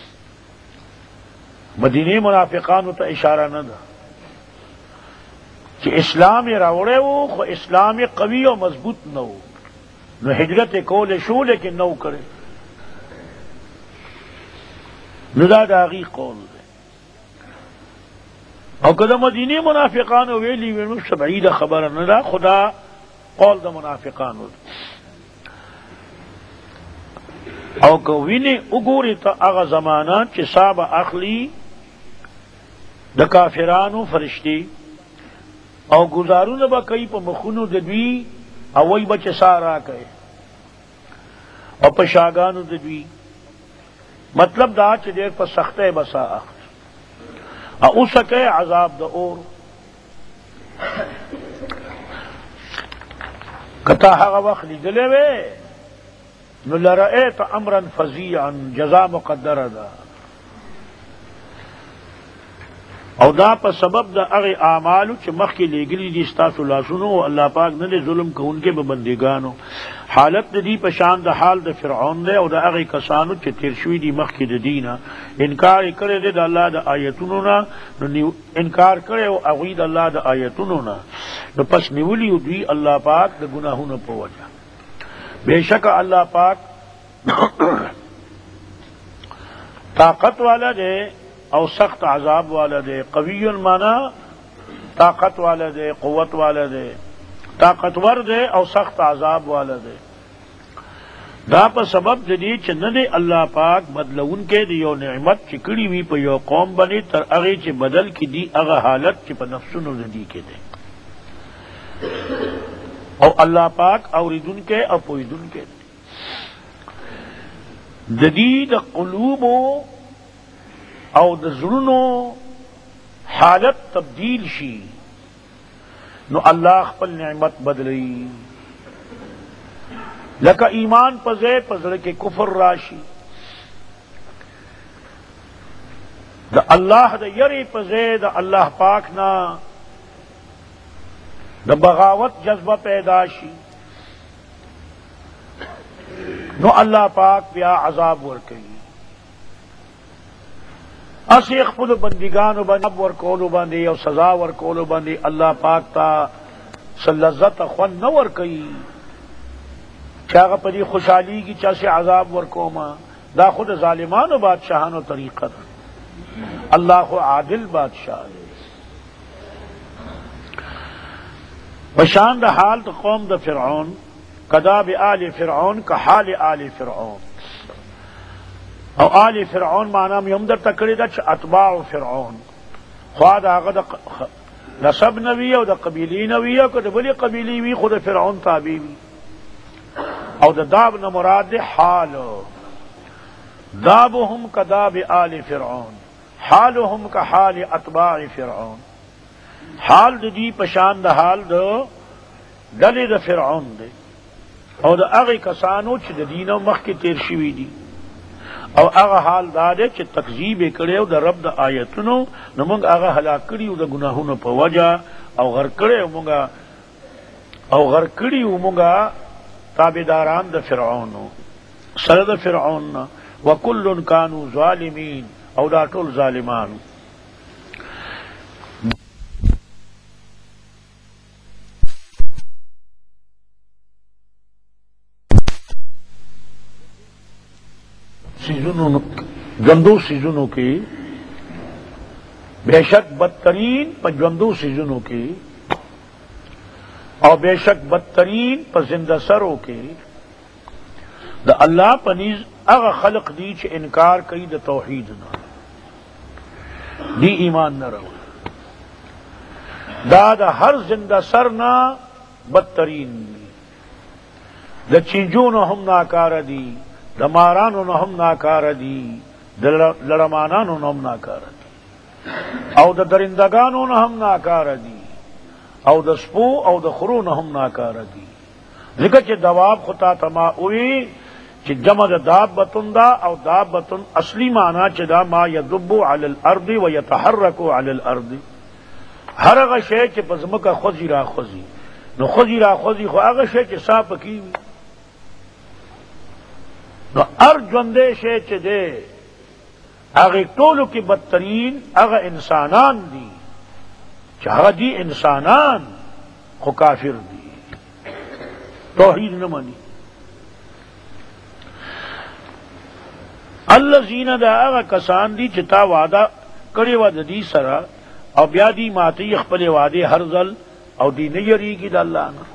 مدینی منافقانو تا اشارہ نہ دا کہ اسلام راوڑے ہو خو اسلام قوی و مضبوط نہ ہو نو ہجرت کول شو لیکن نو کرے. ندا داغی قول دے او کدا مدینی منافقانو ویلی وینو سبعید خبر ندا خدا قول دا منافقانو دے. او کو وینی اگوری تا اغا زمانہ چی صاب اخلی دا کافرانو فرشتی او گزارون با کئی پا مخونو ددوی او وی بچ سارا کئے او پا شاگانو ددوی. مطلب دا چی دیر پا سختے بسا اخت او سکے عذاب دا اور کتا حقا وقت لیدلے وے نو لرائیت امرا فزیعا جزا مقدر دا او دا پا سبب دا اغی اعمالو چی مخ کی لیگلی دی ستاسو لاسونو اللہ پاک ندے ظلم کو ان کے ببندگانو. حالت دی پشان دا حال دا فرعون دے او دا اغی کسانو چی تیرشوی دی مخ کی دا دینا انکار کرے دے دا اللہ دا آیتونو نا نو انکار کرے او اغی دا اللہ دا آیتونو نا نو پس نیولیو دی اللہ پاک دا گناہونو پا وجہ. بے شک اللہ پاک طاقت والا دے او سخت عذاب والا دے. قوی مانا طاقت والا دے، قوت والا دے، طاقتور دے او سخت عذاب والا دے. دا پا سبب دی چھ ندے اللہ پاک بدلون کے دی یو نعمت چکڑی وی پا یو قوم بنی تر اغی چھ بدل کی دی اغا حالت چھ پا نفسونو دی کے دے. او اللہ پاک اوریدن کے او پویدن کے دے. جدید قلوبو او د زړونو حالت تبدیل شي نو الله خپل نعمت بدلی. لکه ایمان پزے پزړه کې کفر راشي، د الله د یری پزے د الله پاک نا د بغاوت جذبہ پیدا شي نو اللہ پاک بیا عذاب ورکي. اسی خپل بندگانو باندې ورکولو باندې او سزا ورکولو باندې الله پاک تا سلذت خون نہ ورکي چاغه پدی خوشحالی کی چا سے عذاب ورکوما دا خود ظالمانو بادشاہانو طریقہ دا. اللہ عادل بادشاہ بشان دا حال دا قوم دا فرعون کداب آل فرعون کا حال آل فرعون او آل فرعون معنی میں ہم در تکڑی دا چھ اتباع فرعون خواد آغا دا نسب نوی او د قبیلی نوی او د بلی قبیلی وی خود فرعون تابع وی او د داب نه مراد حال دابهم کداب آل فرعون حالهم کحال اتباع فرعون حال د دی پشان د حال د ډلې د فرعون دی او د هغه کسانو چې د دینه مخکې تیر شوي دي او هغه حال دا دی چې تکذیب یې کړی او د رب د آیتونو نو موږ هغه هلاک کړي د ګناهونو په وجه او غرق کړي موږ تابعداران د فرعون سره د فرعون وکل کانوا ظالمین او دا ټول ظالمانو جندو سیزنوں کی بے شک بدترین پر جندو سیزنوں کی اور بے شک بدترین پر زندہ سروں کے دا اللہ پنیز اغا خلق دی چھ انکار کئی دا توحید نہ دی ایمان نہ رہو دا ہر زندہ سر نہ بدترین دا چیجون ہم ناکار دی دا مارانو نہ ہم ناکار دی دا لڑمانانو نہ ہم ناکار دی او دا درندگانو نہ ہم ناکار دی او دا سپو او دا خرو نہ ہم ناکار دی ذکر چھ دواب خطا تما اوی چھ جمع دا دابتن دا او دابتن اصلی معنی چھ دا ما یدبو علی الارض و یتحرکو علی الارض ہر اغا شے چھ پزمکا خوزی را خوزی نو خوزی را خوزی خو اغا شے چھ ساپ کیوی نو ار جوندے شے چھ دے اغا طولو کی بدترین اغا انسانان دی چاہا دی انسانان خو کافر دی توحید نہ مانی الذین دا اغا کسان دی چتا وعدہ کڑی وعدہ دی سرا او بیا دی ماتی اخپل وعدے ہر ذل او دی نیری کی دا اللہ نا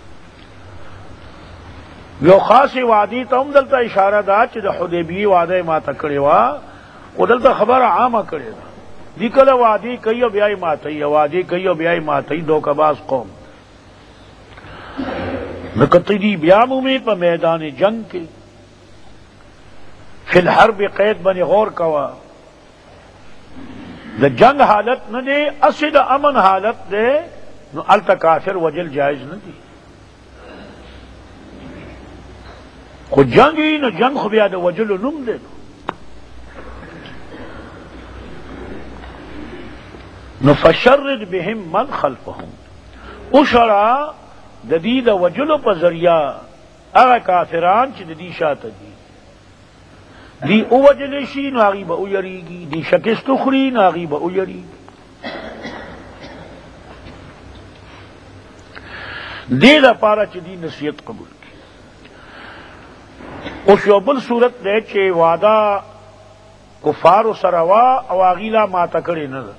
یو خاص وعدی تا ہم دلتا اشارہ دا چی دا حدیبی وعدہ ماتا کڑی وا او دلتا خبر عامہ کڑی دا دی کل وعدی کئی بیائی ماتی وعدی کئی بیائی ماتی دوکباز قوم نکتی دی بیامو میں پا میدان جنگ کے فی الحرب قید بنی غور کوا دا جنگ حالت نہ دے اسی دا امن حالت دے نو التا کافر وجل جائز نہ دی خود جنگی نو جنگ خو بیا دا وجل نم دے نو فشرد بهم من خلفهم اشرا ددید وجل پا ذریعہ اغا کافران چی ددی شاعت دی دی اوجلشی ناغی با اویریگی دی شکست اخری ناغی با اویریگی دی دا پارا چی دی نصیحت قبول کی اس یوبل صورت دے چی وعدہ کفار و سروا او آغیلا ماتا کری نظر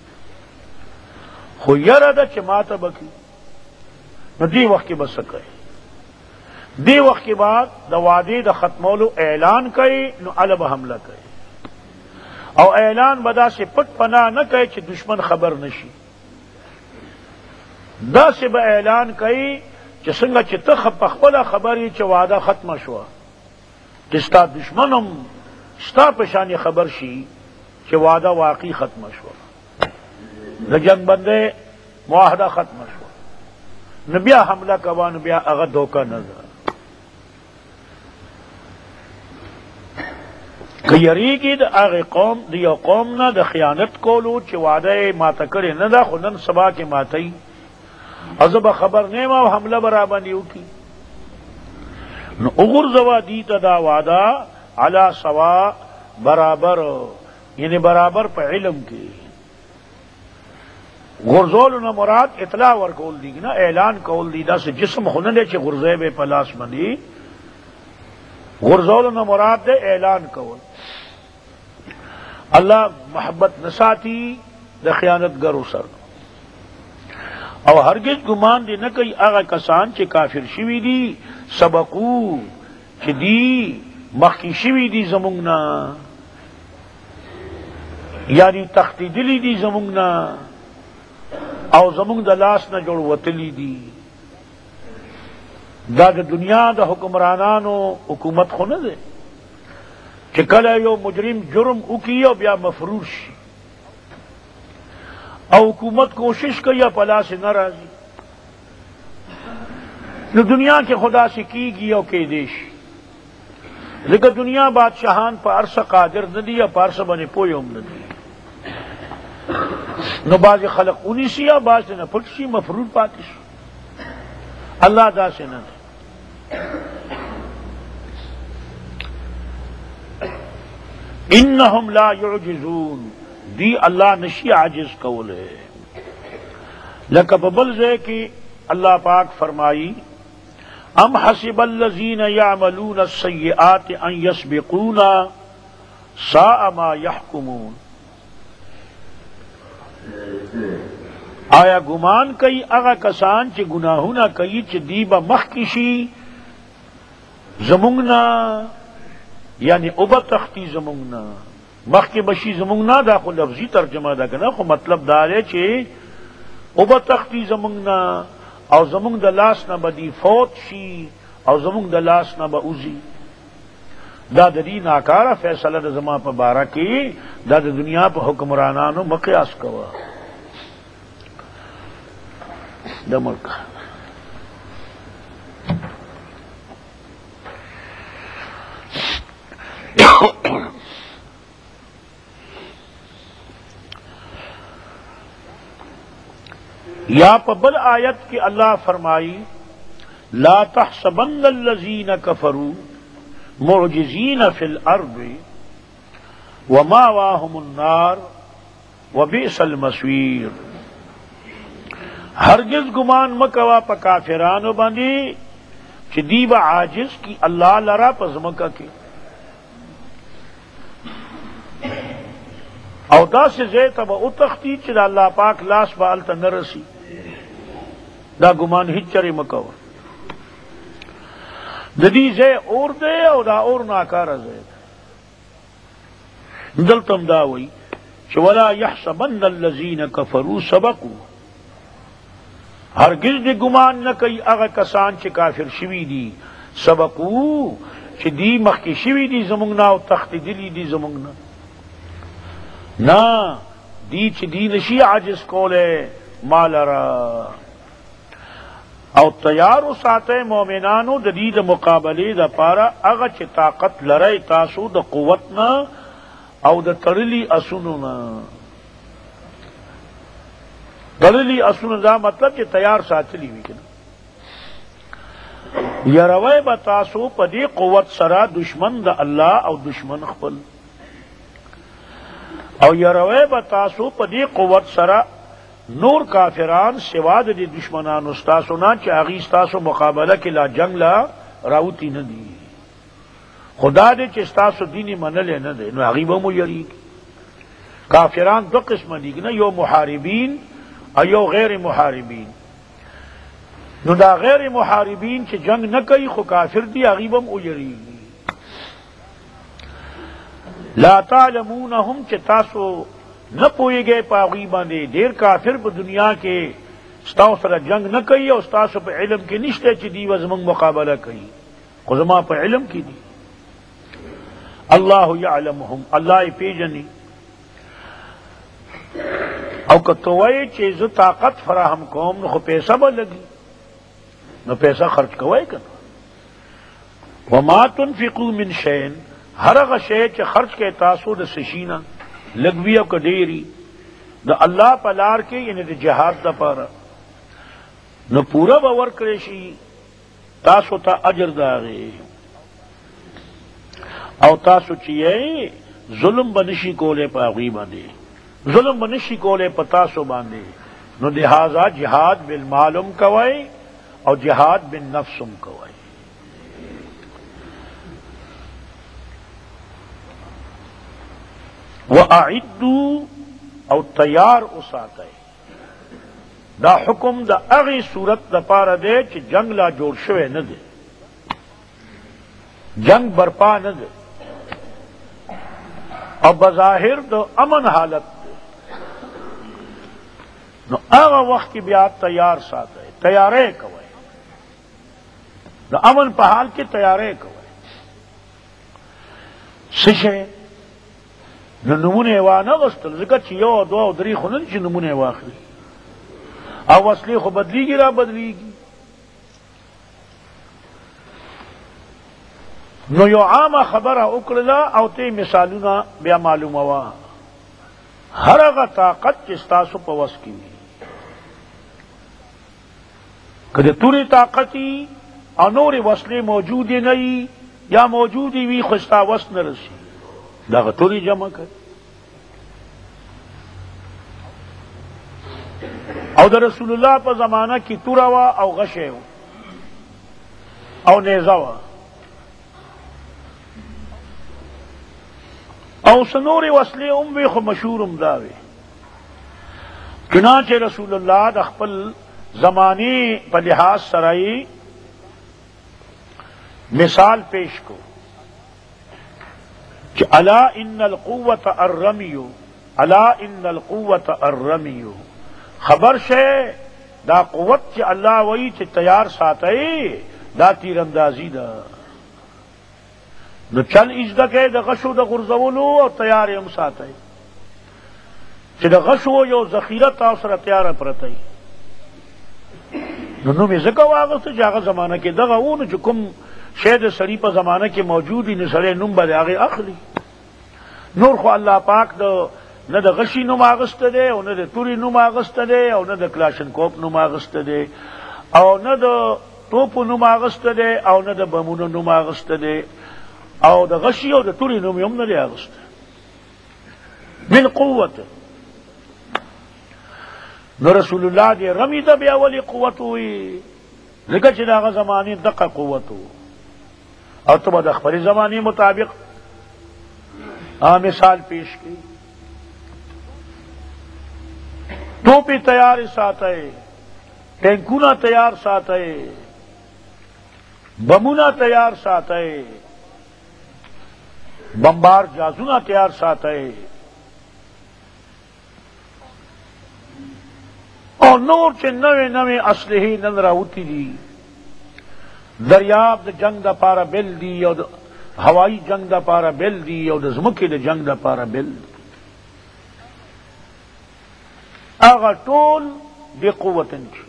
خو یرد چی ماتا بکی نو دی وقت کی بس سکے دی وقت کے بعد دا وعدے دا ختمولو اعلان کئے نو علب حملہ کئے او اعلان بدا سے پٹ پناہ نہ کئے چی دشمن خبر نشی دا سے با اعلان کئے چی سنگا چی تخ پخبلا خبری چی وعدہ ختم شوا چستا دشمنم ستا پشانی خبر شی چی وعدہ واقعی ختم شوا دا جنگ بندے معاہدہ ختم شوا نبیا حملہ کوا نبیا اغا دھوکا نظر کیری کی دا آغی قوم دیو قوم نا دا خیانت کولو چی وعدہ ماتا کرے ندا خودن سبا کے ماتای ازبا خبر نیما و حملہ برابندیو کی نو اغرزوا دیتا دا وعدہ علا سوا برابر یعنی برابر پا علم کی غرزول نا مراد اطلاع ور کول دی نا اعلان کول دی دا سے جسم خونن چی غرزے بے پلاس مندی غرزول نا مراد دے اعلان کول اللہ محبت نساتی دا خیانت گرو سر او ہرگز گمان دی نہ کئی آغا کسان چی کافر شوی دی سبقو چی دی مخی شوی دی زمونگنا یعنی تختی دلی دی زمونگنا او زمونږ د لاس نه جوړ وتلی دي. دا د دنیا د حکمرانانو حکومت خو نه دی چې کله یو مجرم جرم وکړي او بیا مفرور شي، او حکومت کوشش کوي په لاس نه راځي. نو دنیا کې خدا سے کیږي او کېدی شي، لیکن دنیا بادشاہان په هر څه قادر نه دي او په هر څه باندې پوه هم نه دي. نو بعض خلق اونیسی یا بعض نه پټ شي، مفرور پاتې شي. الله داسې نه دی. انہم لا یعجزون، دی اللہ نشی عاجز کولے. لکہ ببل زے کی اللہ پاک فرمائی ام حسب الذین یعملون السیئات ان یسبقونا ساء ما یحکمون. آیا گمان کئی اغا کسان چی گناہونا کئی چی دیبا مخکشی زمونگنا، یعنی اوبا تختی زمونگنا مخی بشی زمونگنا، دا خو لفظی ترجمہ دا کنا، خو مطلب دارے چی اوبا تختی زمونگنا او زمونگ دا لاس نا با دی فوت شی او زمونگ دا لاس نا با اوزی. دا دا دی ناکارا فیصلہ دا زمان پا بارا کی، دا دا دنیا پا حکمرانانو مقیاس کوا دا ملک. یا پبل آیت کی اللہ فرمائی لا تحسبن الذین کفروا معجزین فی الارض وماواہم النار وبئس المصیر. ہرگز گمان مکوا پا کافرانو باندی چی دیب عاجز کی اللہ لرا پزمکا کی، او دا سے زیتا با اتختی چی دا اللہ پاک لاس با علتا نرسی. دا گمان ہی چرے مکوا ددی زی اور دے او دا اور ناکارا زید. دلتم داوئی چی ولا یحسبن الذین کفروا سبقوا، ہرگز دی گمان نہ کئی اغا کسان چی کافر شوی دی سبقو چی دی مخی شوی دی زمونگنا او تخت دلی دی زمونگنا. نا دی چی دی نشی عاجز کولے مالرا. او تیار و ساتے مومنانو دا دی دا مقابلی دا پارا اغا چی طاقت لرائی تاسو دا قوتنا او دا ترلی اسونونا. ترلی اسونو دا مطلب چی تیار ساتلی وی کنا. یروی با تاسو پا دی قوت سرا دشمن دا اللہ او دشمن خپل، او یروی با تاسو پا دی قوت سرا نور کافران سوا دی دشمنان استاسو نا چی آغی استاسو مقابلہ کی لا جنگ لا راوتی ندی. خدا دے چی استاسو دینی منلے ندے نو آغی با مو یریگ. کافران دو قسم دیگ نا، یو محاربین ایو غیر محاربین. نو دا غیر محاربین چی جنگ نہ کئی خو کافر دی اغیبم اجری. لا تعلمونہم چی تاسو نہ پوئے گئے پا غیبان دے دیر کافر پا دنیا کے ستاو سر جنگ نہ کئی اور ستاسو پا علم کے نشتے چی دی وزمنگ مقابلہ کئی، خو زما پا علم کی دی. اللہ یعلمہم، اللہ پیجنی. او کتوئی چیز طاقت فراہم کوم نو خو پیسہ با لگی، نو پیسہ خرچ کوئی کنا. وما تنفقوا من شین، ہر اغا شے چے خرچ کے تاسو دا سشینا لگوی او کدیری دا اللہ پلار کے یعنی دا جہاد دا پارا نو پورا باور کریشی تاسو تا اجر داغے. او تاسو چیئے ظلم بنشی کولے پا غیبہ دے، ظلم بنشی کولے پتاسو باندے. نو لہذا جہاد بالمالم کوئی اور جہاد بالنفسم کوئی. وَأَعِدُّوا او تیار اساتے. دا حکم دا اغی صورت دا پارا دے چی جنگ لا جوڑ شوے نہ دے، جنگ برپا نہ دے، اور بظاہر دا امن حالت دے. نو هغه وخت کې بیا تیار ساتئ، تیارې کوئ، د امن په حال کې تیارې کوئ. څه شی نو نمونه یې وانه غوښتل، ځکه چې یو دوه او درې خو نه چې نمونه یې واخلي، او وسلې خو بدلیږي را بدلیږي. نو یو عامه خبره وکړله او ته مثالونه بیا معلوموه. هر هغه طاقت چې ستاسو په وس کې وي، که د تورې طاقتي او نورې وسلې موجودې نه وي یا موجودې وي خو ستا وس نه رسي، دغه تورې جمع کړي. او د رسول الله په زمانه کې توره وه او غشی او نیزه وه او سنورې وسلې هم وې، خو مشهور هم دا وې. چنانچه رسول الله د خپل زمانې په لحاظ سره مثال پیش کو کہ الا ان القوت الرمی، الا ان القوت الرمی، خبر شے دا قوت چې الله وی چې تیار ساتي دا تیر اندازی دا. نو چل اجده کې د غشو د غرزولو او تیار هم ساتي، چې د غشو یو ذخیره تاسو سره تیار پرته. نو مې ځکه واغسته چې هغه زمانہ کې دغه ونه چې کوم شی د سړي په زمانہ کې موجود وي، نو سړی نوم به د هغې اخلي. نور خو الله پاک نه د غشي نوم اغسته دی، او نه د تورې نوم اغسته دی، او نه د کلاشنکوپ نوم اغسته دی، او نه د توپو نوم اغسته دی، او نه د بمونو نوم اغسته دی، او د غشي او د تورې نوم هم نه دی اغسته. من قوت. نو رسول الله دې رمی ته بیا ولې قوت وي؟ لکه چې د هغه زمانې دقه قوت و، او ته به د خپلې زمانې مطابق مثال پیش کی. ٹوپی تیار ساتئے، ٹینکونا تیار ساتئے، بمونا تیار ساتئے، بمبار جازونا تیار ساتئے، اور نور چے نوے نوے اسلحے نن راوتی دی. دریاب د جنگ دا پارا بل دی، او ہوائی جنگ دا پارا بل دی، او د زمکے د جنگ دا پارا بل دی. اغا ټول دی قوتن کی.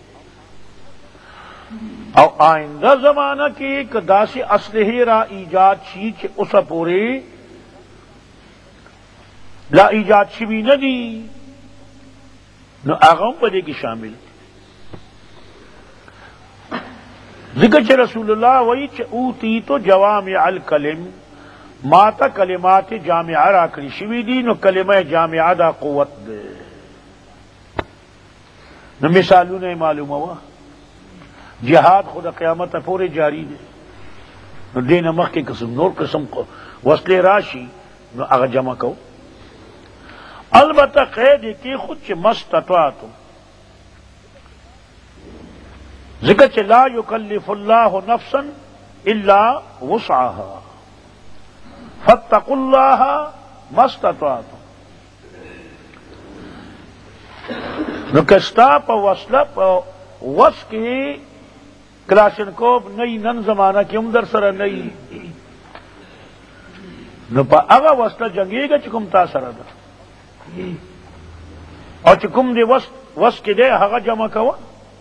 او آئندہ زمانہ کی کداسی اسلحے را ایجاد شی چے اسا پورے لا ایجاد شوی ندی، نو آغام پدے کی شامل. ذکر چے رسول اللہ وی چے اوتی تو جوامع الکلم، ماتا کلمات جامعہ راکلی شوی دی، نو کلمہ جامعہ دا قوت دے. نو مثالوں نے معلوم ہوا جہاد خود قیامت پورے جاری دے. نو دین مخ کے قسم نور قسم کو وصل راشی نو اگر جمع کو. البتہ قید کی خود چے مستطاعتو، ذکر چے لا یکلف اللہ نفسا الا وسعها فاتقوا اللہ مستطاعتو. نو کستا پا وصلہ پا وص کی کلاشنکوب نئی نن زمانہ کی ام در سر نئی، نو پا اگا وصلہ جنگی گا چکم تا سر دا، اور چکم دے وص کی دے حقا جمع کوا.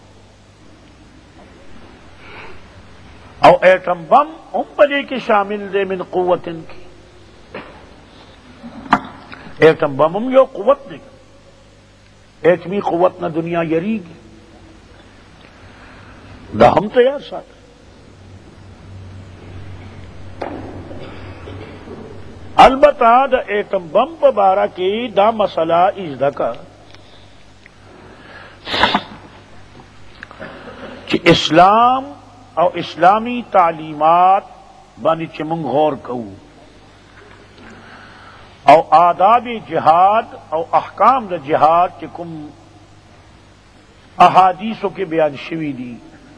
او ایٹم بم ام پدے کی شامل دے من قوتن کی. ایٹم بم ام یو قوت دے، ایٹمی قوت نہ دنیا یری گی، دا ہم تیار ساتھ. البتہ دا ایٹم بم پا بارہ کی دا مسئلہ اجدہ کا کہ اسلام او اسلامی تعلیمات بانی چمنگ غور کو، او آداب جہاد او احکام دا جہاد چکم احادیثوں کے بیان شوی دی،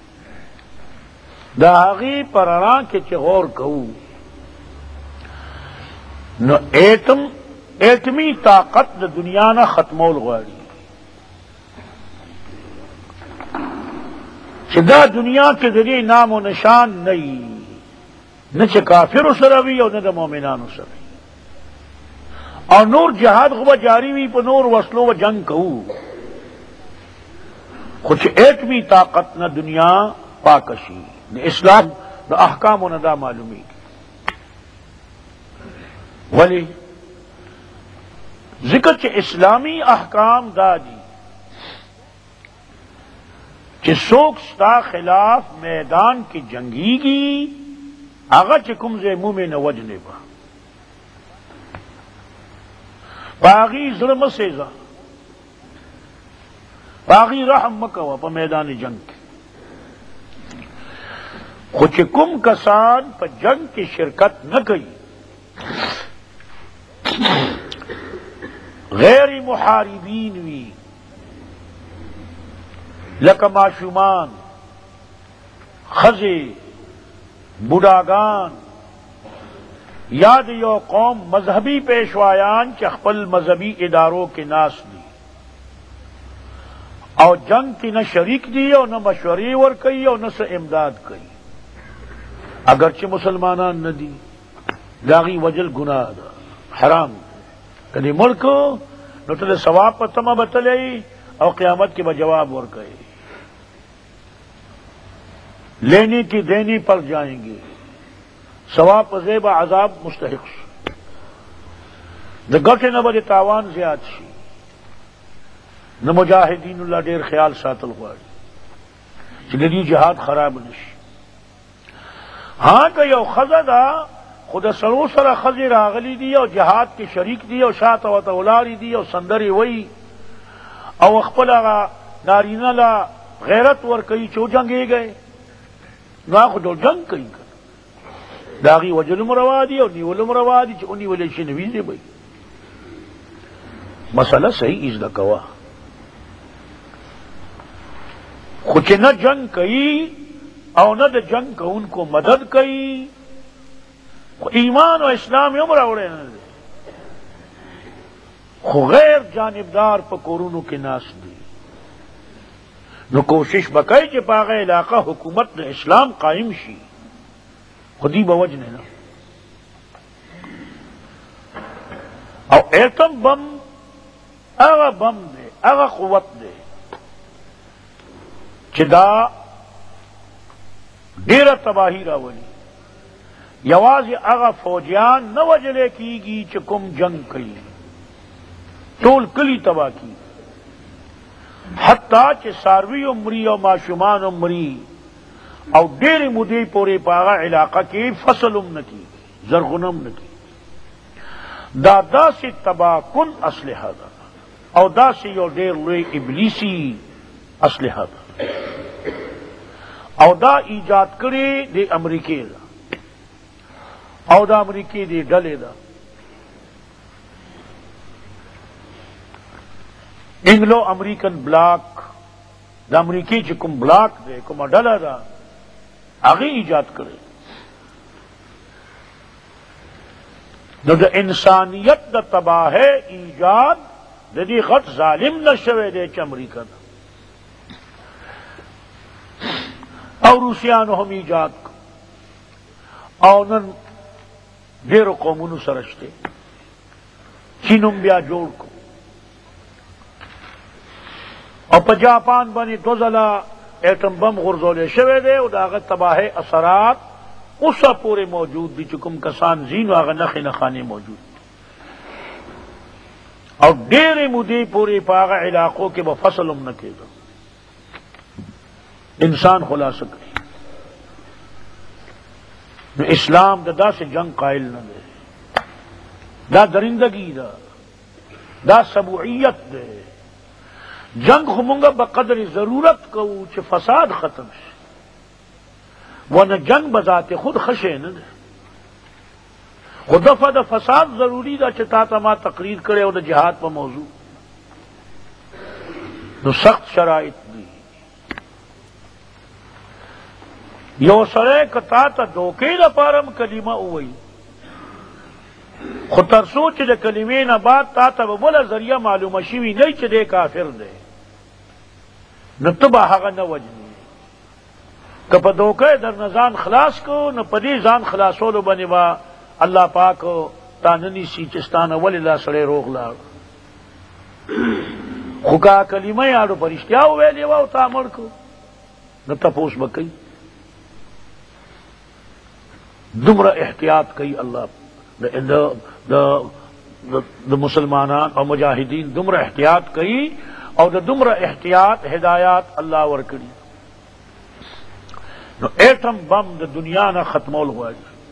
دا حقی پراران کے چغور کہو. نو ایٹمی طاقت دا دنیا نا ختمول غواری. دا دنیا کے ذریعے نام و نشان نہیں، نہ چ کافر سروی اور نہ دا مومنان سروی، اور نور جہاد خوبہ جاری ہوئی پہ نور وصلو و جنگ کہو، کچھ ایٹمی طاقت نہ دنیا پاکشی نہ اسلام نہ احکام و نہ دا معلومی ولی ذکر چ اسلامی احکام دا دی کہ سوک ستا خلاف میدان کی جنگی گی آغا چکم زی منہ میں نوجنے با باغی ظلم سیزا باغی رحم مکوا پا میدان جنگ کی خوچ کم کسان پا جنگ کی شرکت نہ کئی غیر محاربین وی لکه معشومان خزے بوډاګان یاد یو قوم مذہبی پیشوایان چې خپل مذہبی اداروں کے ناس دی او جنگ کی نہ شریک دی او نہ مشورے ور کوي او نہ سے امداد کوي اگرچہ مسلمانان نہ دی داغی وجل گناہ دا حرام کدی ملک نو تل ثواب پر تمہ بتلئی او قیامت کے بجواب ور کوي لینے کی دینی پر جائیں گے ثواب زیب عذاب مستحق نہ گٹے نہ بد تاوان زیاد شی نہ مجاہدین اللہ ډیر خیال ساتل غواړي چې دې جهاد خراب نشي ہاں کہ یو خزه دا خود سرو سره خزه راغلی دی او جهاد کې شریک دی او شاته او تولاری دی او سندري وای او خپل نارینه لا غیرت ور کوي چو جنگي گئے نو خود جنگ کوي داغي وجل مروادی او نیول مروادی چې اونې ولې شي نوی دی بھائی مسئلہ صحیح از دا کوا خوچ نہ جنگ کئی او نہ د جنگ کو ان کو مدد کئی ایمان و اسلام یوں راوڑے خو غیر جانبدار پکورونو کے ناس دی نو کوشش بکئی کہ پاغ علاقہ حکومت نے اسلام قائم شی خودی بوجھ نے نا او ایٹم بم اغا بم دے اغا قوت دے چدا ډیره تباہی راولی یواز اغا فوجیان نہ وجلے کی گی چکم جنگ کئی ټول کلی تباہ کی حتی چې ساروی عمری او معشومان عمری او ډیر مودی پورے پاغا علاقہ کی فصلم نکی زرغنم نکی دا سے تباہ کن اسلحہ دا او دا سے یو ډیر لوی ابلیسی اسلحہ دا او دا ایجاد کری دی امریکی دا او دا امریکی دی ڈلے دا انگلو امریکن بلاک دا امریکی چکم بلاک دے کم ڈلا دا آگے ایجاد کرے نو دا انسانیت دا تباہ ایجاد دا دی غٹ ظالم نشوے دے چ امریکہ دا اور روسیانو ہم ایجاد کو او نن ډیرو قومونو سرشتے چینم بیا جوڑ کو او په جاپان باندې دوزلا ایٹم بم غرزولے شوے دے او داغه تباہ اثرات اسا پورے موجود دی چکم کسان زین واغه نخ نخانے موجود اور ډیرې مودې پورے پاغه علاقوں کے وہ فصلم نہ کېدو انسان خلاصہ کرے اسلام دا سے جنگ قائل نہ دے دا درندگی دا سبوعیت دے جنگ ہمونگا بقدر ضرورت کو چھ فساد ختم شے ورنہ جنگ بذات خود خشے نہ دے خود دفعہ دا فساد ضروری دا چتا تما تقریر کرے اور دا جہاد پہ موضوع نو سخت شرائط دی یو سرے کتا تا دوکے دا پارم کلمہ اوئی خود ترسو چھ دا کلمے نا بعد تا تا بولا ذریعہ معلوم شوی نہیں چھ دے کافر دے نتبا حقا نوجنی کپ دوکے در نزان خلاص کو نہ پدی زان خلاصولو بنی با اللہ پاک تاننی سی چستان ولی اللہ سڑے روغ لاڑ خکا کلمہ آڑو پرشتیا ہوئے لیوا تا مڑ کو نہ تپوس بکئی دمر احتیاط کئی اللہ دا مسلمانان اور مجاہدین دمر احتیاط کئی اور دا دمر احتیاط ہدایات اللہ ورکڑی نو ایٹم بم دا دنیا نہ ختمول ہوا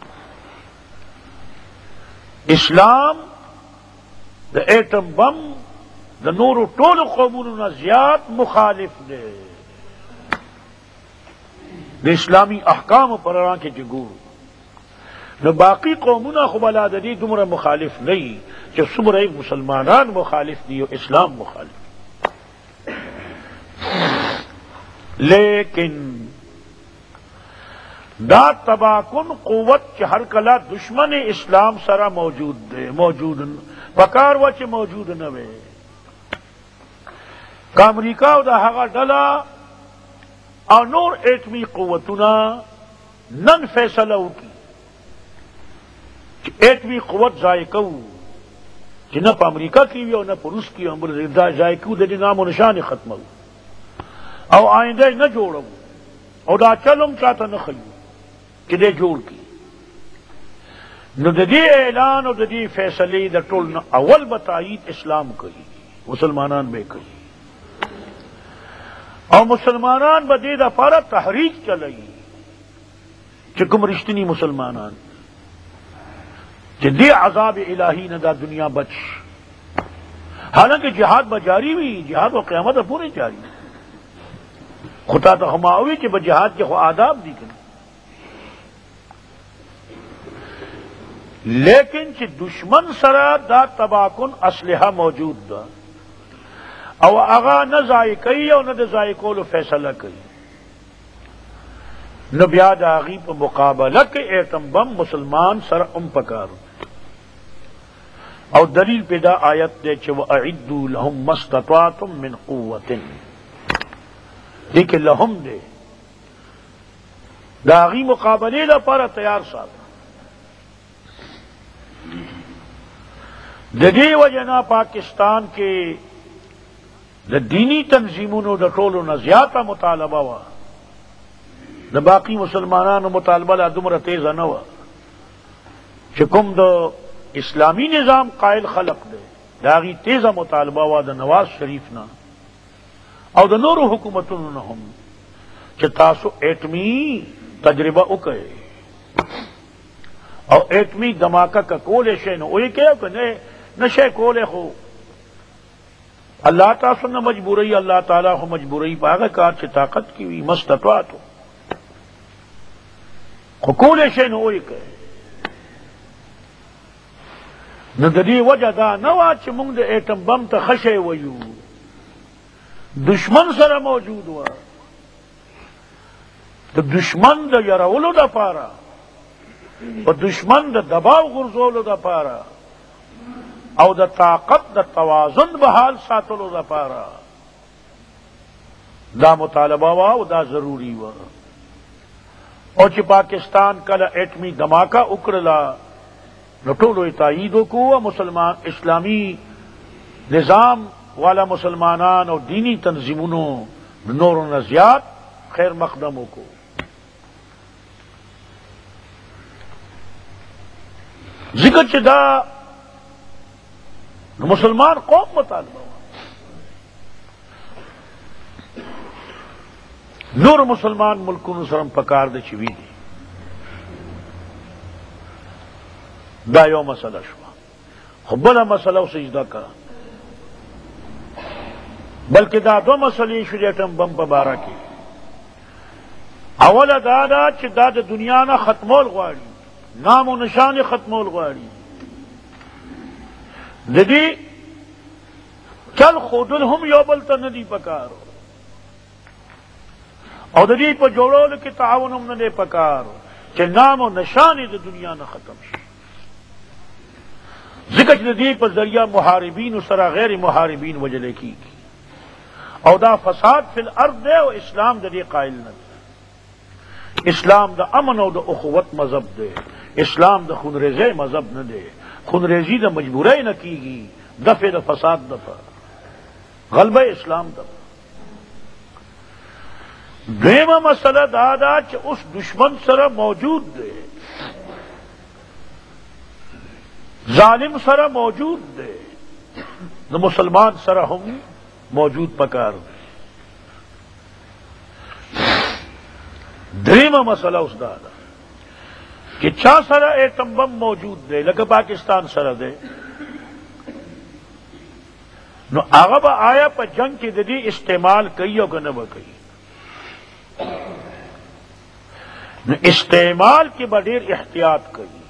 اسلام دا ایٹم بم دا نور ٹول قومون نہ زیاد مخالف دے دا اسلامی احکام پر کے جگور نہ باقی قومنا خبلا ددی دمر مخالف نہیں جو سمر مسلمانان مخالف دیو اسلام مخالف لیکن دا تباکن قوت کے ہر کلا دشمن اسلام سرا موجود دے موجود پکار وچ موجود نہ وے کا امریکہ دا ہگا ڈلا اور نور ایٹمی قوتنا نن فیصلہ کی ایٹمی قوت ذائقہ کہ نہ امریکہ کی بھی اور نہ روس کی ذائقہ دے نام و نشان ختم ہو او آئندہ نہ جوڑو اور دا چلم چاہتا نہ خیو کہ دے جوڑ کی نو ددی اعلان اور ددی فیصلے دا ٹول اول بتائید اسلام کہی مسلمانان میں کہی اور مسلمانان بدے دا پارا تحریک چلائی چکم رشتنی مسلمانان دے عذاب الہی نہ دا دنیا بچ حالانکہ جہاد بجاری ہوئی جہاد و قیامت پورے جاری خطا تو ہماوی کہ بجہاد کے آداب دی کریں لیکن چی دشمن سرا دا تباکن اسلحہ موجود دا او اغا نہ ذائقی او نہ ذائقول فیصلہ کئی نہ بیاد آغی پہ مقابلہ کے ایٹم بم مسلمان سر پکار اور دلیل پیدا آیت دے چھ وَأَعِدُّوا لَهُمْ مَا اسْتَطَعْتُم مِّن قُوَّةٍ دیکھ لہم دے داغی مقابلے لا پارا تیار صاحب ددی وجنا پاکستان کے دا دینی تنظیموں دا ٹولو نہ زیادہ مطالبہ وا دا باقی مسلمانان مطالبہ لا دمر تیزا نہ وا چکم دا اسلامی نظام قائل خلق دے داغی تیزا مطالبہ وا دا نواز شریف نا او دا نور حکومتوں نہ ہم کہ تاسو ایٹمی تجربہ اکے اور ایٹمی دھماکہ کا کولے شے نو اوہی کہو کہ نشے کولے ہو اللہ تاسو نہ مجبوری اللہ تعالیٰ ہو مجبوری پاگا کار سے طاقت کی ہوئی مستطاعت ہو کولے شے نو اوہی کہے نہ ددی وجہ دا نوا چ منگ دے ایٹم بم تا خشے ویو دشمن سره موجود ہوا تو دشمن دا یراولو دا پارا اور دشمن دا دباو غرزولو دا پارا او دا طاقت دا توازن بحال ساتلو دا پارا دا مطالبہ وا او دا ضروری وا اور چی پاکستان کلا ایٹمی دھماکہ اکڑلا نٹولو تائیدو کو مسلمان اسلامی نظام والا مسلمانان اور دینی تنظیموں نور و نزیات خیر مقدموں کو ذکر چدا مسلمان قوم مطالبہ نور مسلمان ملکوں سرم پکار دے چوی دی دا یو مسئلہ شوا خبلا مسئلہ سجدہ کا بلکہ دا دو مسئلے شریعتم بم پبارا کی اولا دادا چھ دا دنیا نا ختمول غواری نام و نشان ختمول غواری ددی چل خودل ہم یوبل تا ندی پکارو اور ددی پا جوڑول کی تعاون ہم ندی پکارو چھ نام و نشان دا دنیا نا ختم شی ذکر ددی پا ذریعہ محاربین و سرا غیر محاربین وجلے کی او دا فساد فی الارض دے و اسلام دے قائل نہ اسلام دا امن او دا اخوت مذہب دے، اسلام دا خونریزی مذہب نہ دے، خونریزی دا مجبوری نہ کیگی، دفع دا فساد دفع، غلبہ اسلام دفع۔ دویمہ مسئلہ دادا چ اس دشمن سره موجود دے، ظالم سره موجود دے، نو مسلمان سره هم موجود پکار دے۔ دریمہ مسئلہ اس دادا کہ چا سره ایٹم بم موجود دے لکه پاکستان سره دے، نو هغه به آیا په جنگ کې د دې استعمال کوي او کنه به کوي؟ نو استعمال کې به ډېر احتیاط کوي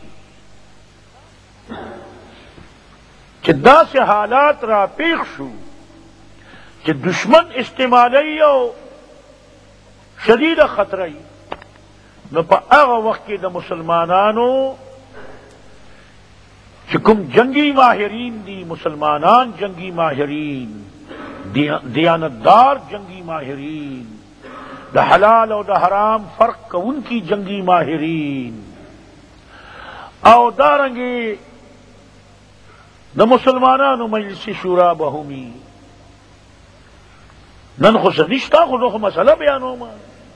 چې داسې حالات را پیښ شو چې دشمن استعمالي او شدید خطرې، نو په هغه وخت کې د مسلمانانو چې کوم جنگی ماہرین دی، مسلمانان جنگی ماہرین، دیانتدار جنگی ماہرین، دا حلال او دا حرام فرق کو ان کی جنگی ماہرین، او دارنگی دا مسلمانانو مجلس شورا بہمی نن خو سنشتا خو مسئلہ بیانو ما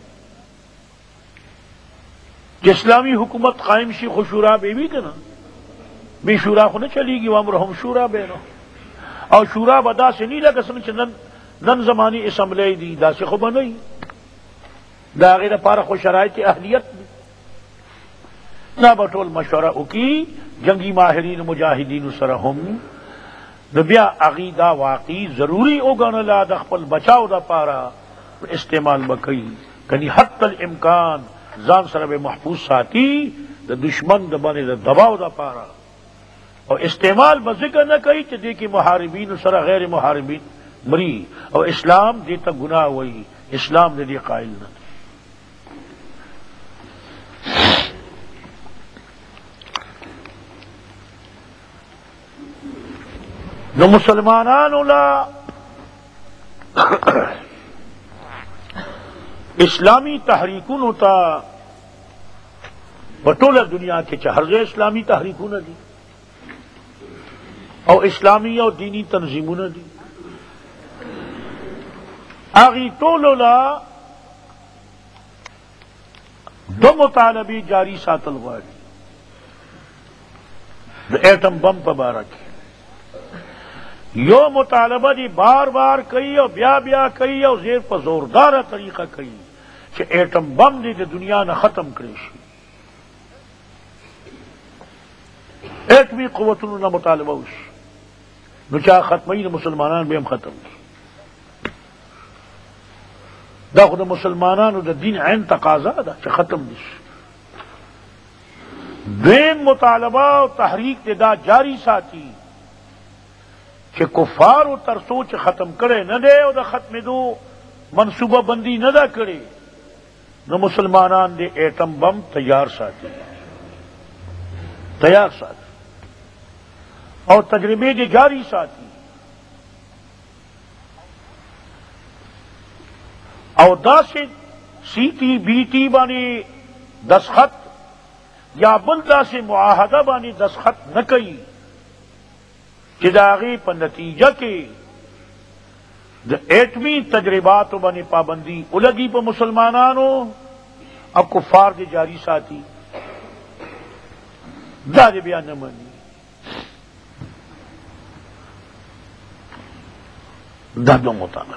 کہ اسلامی حکومت قائم شی خو شورا بے بھی کنا بے شورا خو نہ چلی گی، وامرہم شورا بینو، اور شورا بدا سے نہیں لگا سمجھ نن زمانی اسمبلی دی دا سے خو بنئی دا غیر پارا خو شرائط اہلیت دی نہ بٹول مشورہ اکی جنگی ماہرین مجاہدین سرہم نو بیا عقیدہ واقعی ضروری اوگن لا د خپل بچاو دا پارا استعمال بکئی کنی حتی الامکان ځان سره به محفوظ ساتي د دشمن د باندې د دباو دا پارا، او استعمال به ذکر نہ کوي چې دې کې محاربین سره غیر محاربین مری، او اسلام دې ته گناہ وئی، اسلام دې قائل نہ۔ نو مسلمانانو لا اسلامی تحریکونو تا بطول دنیا کے چہرز اسلامی تحریکون دی او اسلامی او دینی تنظیمون دی آغی طولو لا دو مطالبی جاری ساتل غواړي د ایٹم بم په باره کې یو مطالبہ دی بار بار کئی اور بیا بیا کئی اور زیر پر زوردار طریقہ کئی کہ ایٹم بم دی دی دنیا نہ ختم کرے شی، ایٹمی قوتوں نہ مطالبہ ہوش نو چاہ ختمی مسلمانان بھی ہم ختم کی دا خود مسلمانان دا دین عین تقاضا دا چاہ ختم دیش۔ دین مطالبہ و تحریک دے دا جاری ساتھی کہ کفار و ترسو چ ختم کرے نہ دے اور دا ختم دو منصوبہ بندی نہ دا کرے نو مسلمانان دے ایٹم بم تیار ساتھی اور تجربے دے جاری ساتھی، اور دا سے سی ٹی بی ٹی بانی دستخط یا بلدا سے معاہدہ بانی دستخط نہ کئی کہ داغی پر نتیجہ کے دا ایٹمی تجربات بنی پابندی الگی پر مسلمانانو اب کفار دے جاری ساتھی دا دے بیان نہ مانی دا دو مطالب۔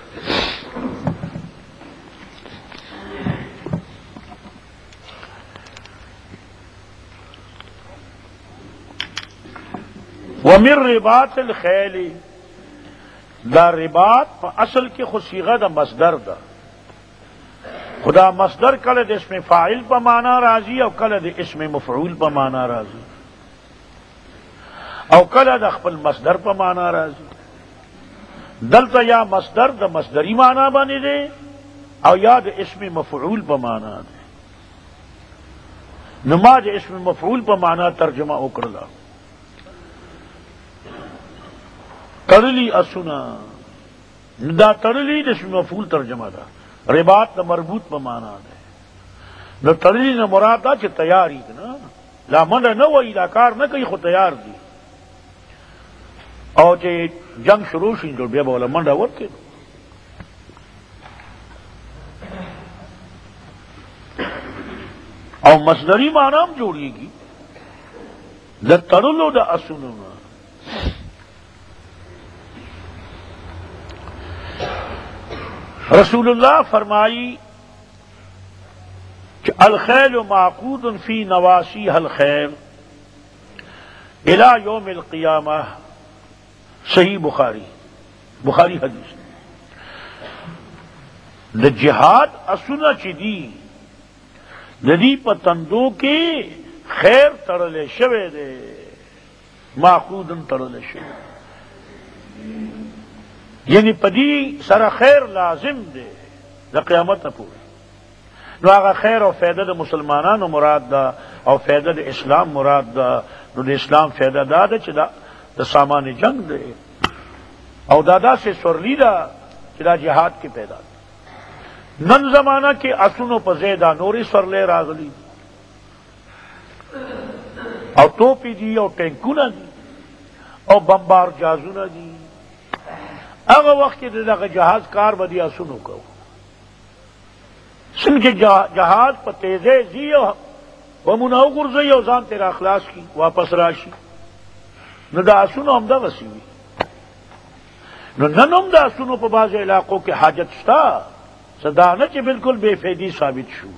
ومن رباط الخیل دا رباط پا اصل کی خصیغہ دا مصدر دا خدا مصدر کل دا اسم فاعل پا مانا راضی او کل دا اسم مفعول پا مانا راضی او کل دا خپل مصدر پا مانا راضی، دلتا یا مصدر دا مصدری مانا بانی دے او یا دا اسم مفعول پا مانا دے، نما دا اسم مفعول پا مانا ترجمہ اکرلا تڑلی اسنا دا تڑلی اسم مفعول ترجمہ دا، رباط دا مربوط پا مانا دے، نو تړلی نه مراد دا چې تیاری نا لا منډه نه وای دا کار نه کوي خو تیار دي او چې جنگ شروع شي نو بیا به ولا منډه ورکړي او مصدری معنی هم جوړیږي د تړلو د اسونو رسول اللہ فرمائی کہ الخیل معقود فی نواسیها الخیر الى یوم القیامہ صحیح بخاری حدیث د جہاد اسنا چدی ندی پتندو کے خیر تڑلے شوے دے معقودن تڑلے شوے یعنی پدی سر خیر لازم دے دا قیامت پوری نو آغا خیر او فیدہ دا مسلمانانو مراد دا او فیدہ دا اسلام مراد دا نو دا اسلام فیدہ دا دا چی دا سامان جنگ دے او دادا سے سرلی دا چی دا جہاد کی پیدا دا نن زمانہ کے اسنو پزیدہ نوری سرلے راغلی او توپی دی او ٹینکونا دی او بمبار جازونا دی اگر وقت کے دا جہاز کار بدی اسنو کو سن کے جہاز پہ تیزے زی و مناو گرزی او زان تیرا اخلاص کی واپس راشی نو دا اسنو ہم دا وسیوی نو ننم دا اسنو پہ باز علاقوں کے حاجت شتا صدانہ چی بالکل بے فیدی ثابت شو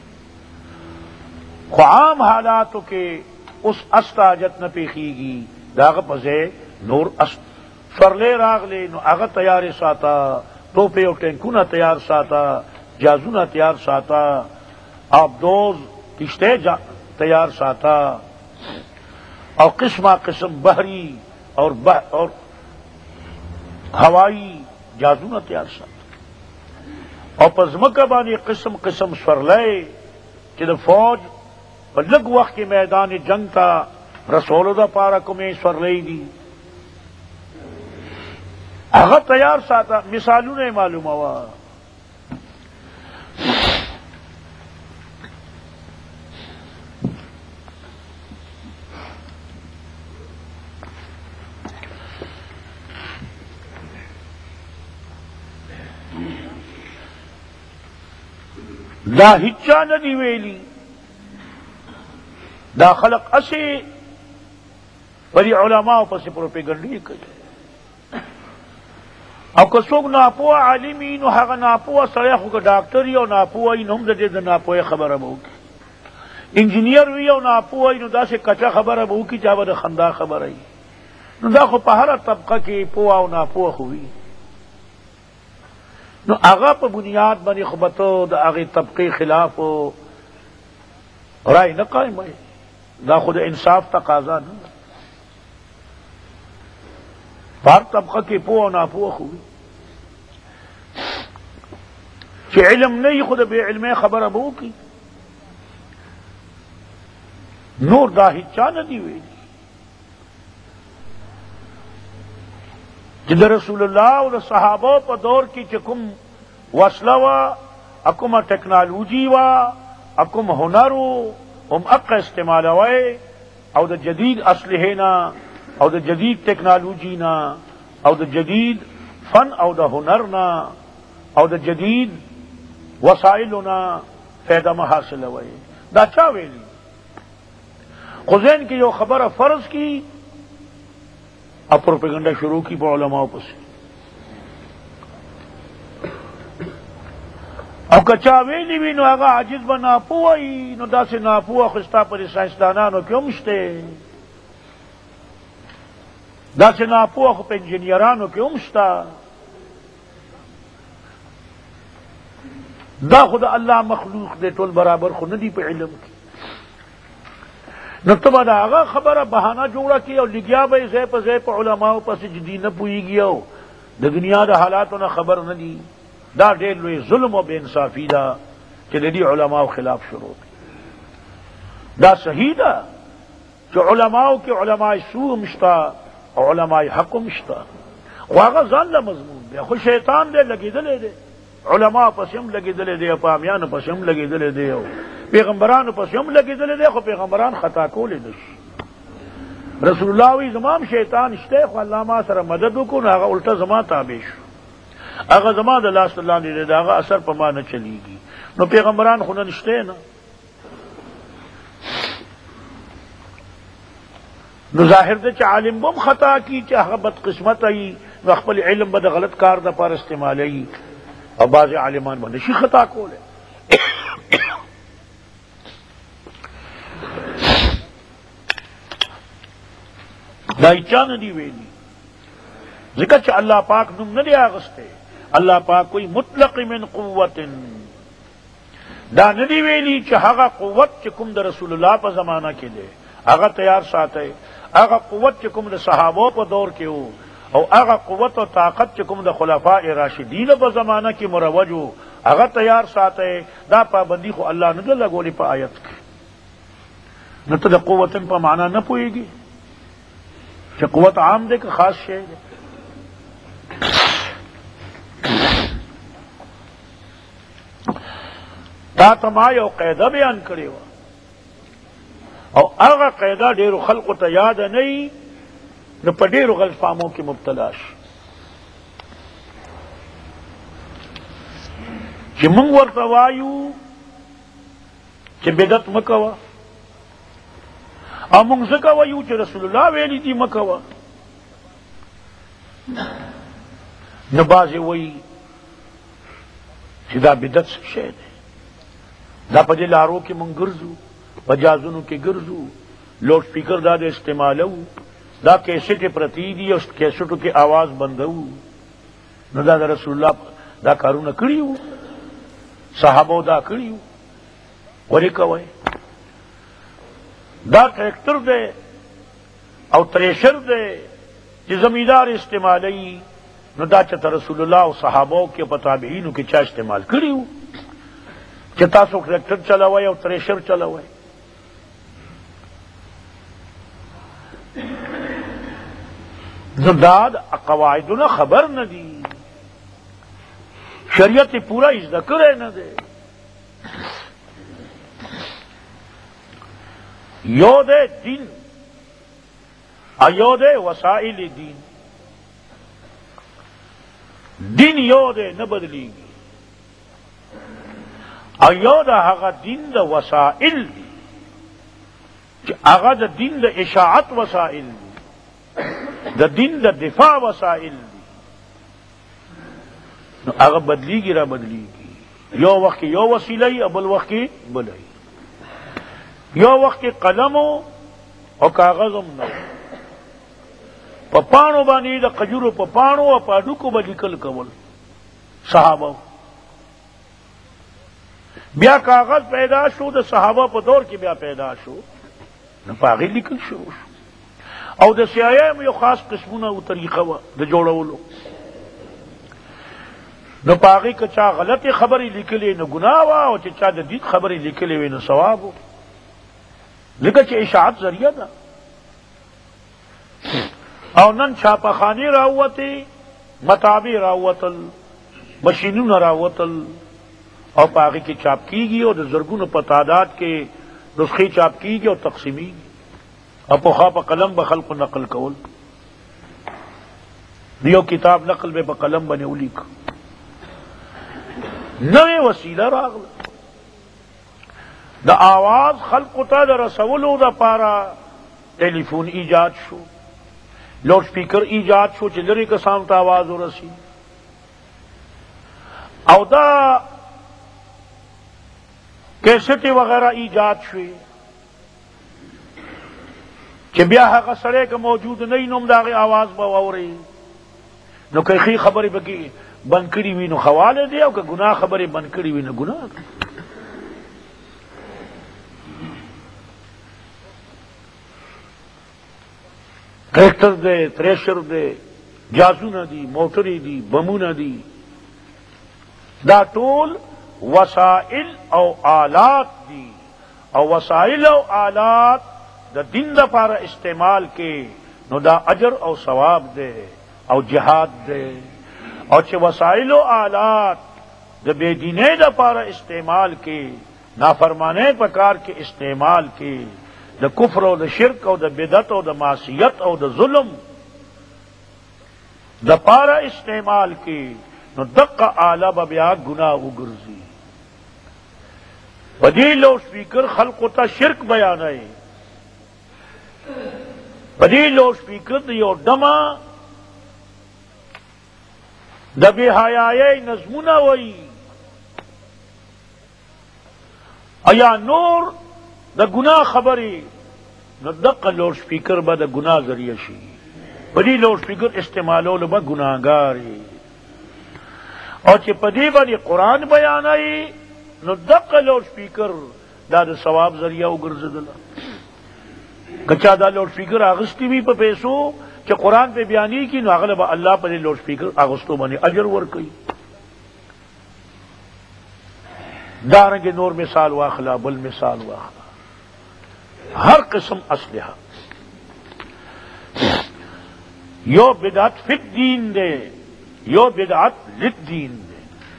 خو عام حالاتو کے اس استاجت نہ پیخی گی داغ پزے نور سرلے راغلے نو اغا تیار ساتا توپے او ٹینکونا تیار ساتا جازونا تیار ساتا آبدوز کشتے تیار ساتا اور قسمہ قسم بحری اور ہوائی جازونا تیار ساتا اور پزمکہ بانی قسم قسم سرلے کہ دا فوج پر لگ وقت کے میدان جنگ تا رسول دا پارا کمیں سرلے دی اگر تیار ساتا مثالوں نے معلوم ہوا دا ہچا ندی ویلی دا خلق اسے بڑی علماء پس پروپیگنڈی کری او کسوک ناپوہ عالمی نو حقا ناپوہ سریخو کا ڈاکٹری او ناپوہ نو ہم دا ناپوہ خبر ابو کی انجینئر وی او ناپوہ نو دا سے کچا خبر ابو کی چاہو دا خندا خبر ای نو دا خو پہرا طبقہ کی پوہ او ناپوہ ہوئی نو آغا پا بنیاد بنی خبتو دا آغی طبقی خلاف رائے نہ قائم ہے دا خود انصاف تقاضا نہ بار طبقہ کی پو ناپو ہوئی کہ علم نہیں خود بے علم خبر ابو کی نور دا ہچا ندی ہوئی جد رسول اللہ اور صحابہ پا دور کی چکم وصلہ وا اکم ٹیکنالوجی وا اکم ہنرو ہم اق استعمال ہوئے او دا جدید اسلحے نا او دا جدید ٹیکنالوجی نا او دا جدید فن او دا ہنر نا او دا جدید وسائل نا فیدہ حاصل ہوئے دا چاویلی خزین کی جو خبر فرض کی اب پروپیگنڈا شروع کی پا علماء پس اب کچاویلی بھی نو آگا عاجز با ناپوئی نو دا سے ناپوہ خستا پر سائنسدانانو کیوں مشتے دا سے ناپوہ خو پہ انجینئرانو کیوں مشتا دا خود اللہ مخلوق دے تول برابر خود ندی پہ علم کی نتبہ دا آغا خبر بہانہ جوڑا کی اور لگیا بھئی زیپ علماء پس جدی نہ پوئی گیا ہو دا دنیا دا حالاتو نہ خبر نہ دی دا دیر لوی ظلم و بے انصافی دا کہ ندی علماء خلاف شروع کی دا صحیح دا کہ علماء کے علماء سوء مشتا اور علماء حق مشتا واغا زان مضمون دے خود شیطان دے لگی دلے دے علماء پسیم لگی دلے دے پامیان پسیم لگی دلے دے پیغمبرانو پس هم لګېدلی دی، خو پیغمبران خطا کولی نشي. رسول الله وی زمام شیطان شته، خو الله ما سره مدد وکړو، هغه الټه زما تابع شو، هغه زما د لاس لاندې دی، د هغه اثر په ما نه چلیږي. نو پیغمبران خو نه شته نه، نو ظاهر ده چې عالم بم خطا کی، چې هغه بد قسمت ای، نو خپل علم به د غلط کار د پاره استعمالوي، او بعض عالمان باندې شي خطا کوله. دا چا نه دی ویلي، ځکه چې الله پاک نوم نه دی اغسته. الله پاک کوئی مطلق من قوت، دا نه دی ویلي چې هغه قوت چې کوم د رسول الله په زمانہ کې دی هغه تیار ساتي، هغه قوت چې کوم د صحابو په دور کې وو، او هغه قوت او طاقت چې کوم د خلفاء راشدین په زمانہ کې مروج وو هغه تیار ساتي. دا پابندی خو الله نه لګولې په آیت کې. نو ته د قوت په معنا نه پوهیږي چې قوت عام دی که خاص شی دی. تا تما یو قاعده بیان کړی و، او هغه قاعده ډیرو خلقو ته یاد نه وي، نو په ډیرو غلط فهمو کې مبتلا شي. چې موږ ورته وایو چې بدعت مه کوه، او موږ ځکه وایو چې رسول الله ویلي دي مه کوه، نو بعضې وایي چې دا بدعت څه شی دی، دا په دې لارو کې موږ ګرځو، په جازونو کې ګرځو، لوډ سپیکر دا د استعمالو، دا کیسټې پرتی دي او کیسټو کې आवाज بندو. نو دا د رسول الله دا کارونه کړي وو، صحابو دا کړي وو، ولې کوئ؟ دا ټریکټر دی او تریشر دی چې زمیندار استعمالوي، نو دا چې رسول الله او صحابو کې په تابعینو کې چا استعمال کړي وو چې تاسو ټریکټر چلوئ او تریشر چلوئ؟ نو دا قواعدونه خبر نه دي، شریعت پورا اجزا کړی نه دی. یو دے دین ایو دے وسائل دین، دین یو دے نه بدلیږي، ایو دا هغه دین د وسائل دی چې هغه د دین د اشاعت وسائل دی، د دین د دفاع وسائل دی، نو هغه بدلیږي را بدلیږي. یو وخت کې یو وسیله ای، بل وخت کې بل ای. یو وخت کې قلم او کاغذ هم نه، په پاڼو باندې د قجورو په پاڼو او په هډوکو به لیکل کول صحابه. بیا کاغذ پیدا شو، د صحابه په دور کې بیا پیدا شو، نو په هغې لیکل شروع شو. او د سیایم یو خاص قسمونه او طریقه وه د جوړولو، نو په هغې که چا غلطې خبرې لیکلې نو ګناه وه، او چې چا د دین خبرې لیکلې وې نو ثواب و، ځکه چې اشاعت ذریعه ده. او نن چھاپخانې راووتې، مطابع راووتل، مشینونه راووتل، او په هغې کې چاپ کیږي، او د زرګونو په تعداد کې نسخې چاپ کیږي او تقسیمیږي. او پخوا په قلم به خلقو نقل کول، دیو کتاب نقل به په قلم باندې ولیک. نوې وسیله راغله د آواز خلقو ته د رسولو دپاره، ټلیفون ایجاد شو، لوډ سپیکر ایجاد شو چې لرې کسانو ته آواز ورسي، او دا کیسټې وغیرہ ایجاد شوې چې بیا هغه سړی که موجود نه وي نو هم د هغې آواز به واورئ. نو که ښې خبرې پکې بند کړي وي نو خواله دی، او که ګناه خبرې بند کړي وي نو ګناه دی. ټریکټر دی، تریشر دی، جازونه دي، موټرې دي، بمونه دي، دا ټول وسائل او آلات دي. او وسائل او آلات د دین دپاره استعمال کې نو دا اجر او ثواب دی او جهاد دی. او چې وسائل او آلات د بے دینۍ دپاره استعمال کې نافرمانے پکار کے استعمال کے دا کفر او دا شرک او دا بدعت او دا معصیت او دا ظلم دا پارا استعمال کے نو دق آلہ بیا گناہ وگرزی بدی لاؤڈ اسپیکر خلق تا شرک بیان ہے بدی لاؤڈ اسپیکر دیو ڈما دا بے حیائی نظمنا وئی ایا نور دا گناہ خبری نو دق لاؤڈ اسپیکر با دا گناہ ذریعہ شی بدی لاؤڈ اسپیکر استعمالو لبا گناہ گاری اور چی پدی بانی قرآن بیان آئی نو دق لاؤڈ اسپیکر دا دا ثواب ذریعہ اگرزدلا کچا دا لاؤڈ اسپیکر آغستی بھی پا پیسو چی قرآن پہ بیانی کی نو اغلب اللہ پہ لاؤڈ اسپیکر آغستو بانی اجر ورکی دارنگ نور مثال واخلا بل مثال واخلا ہر قسم اسلحہ یو بدعت فی الدین دے یو بدعت للدین دے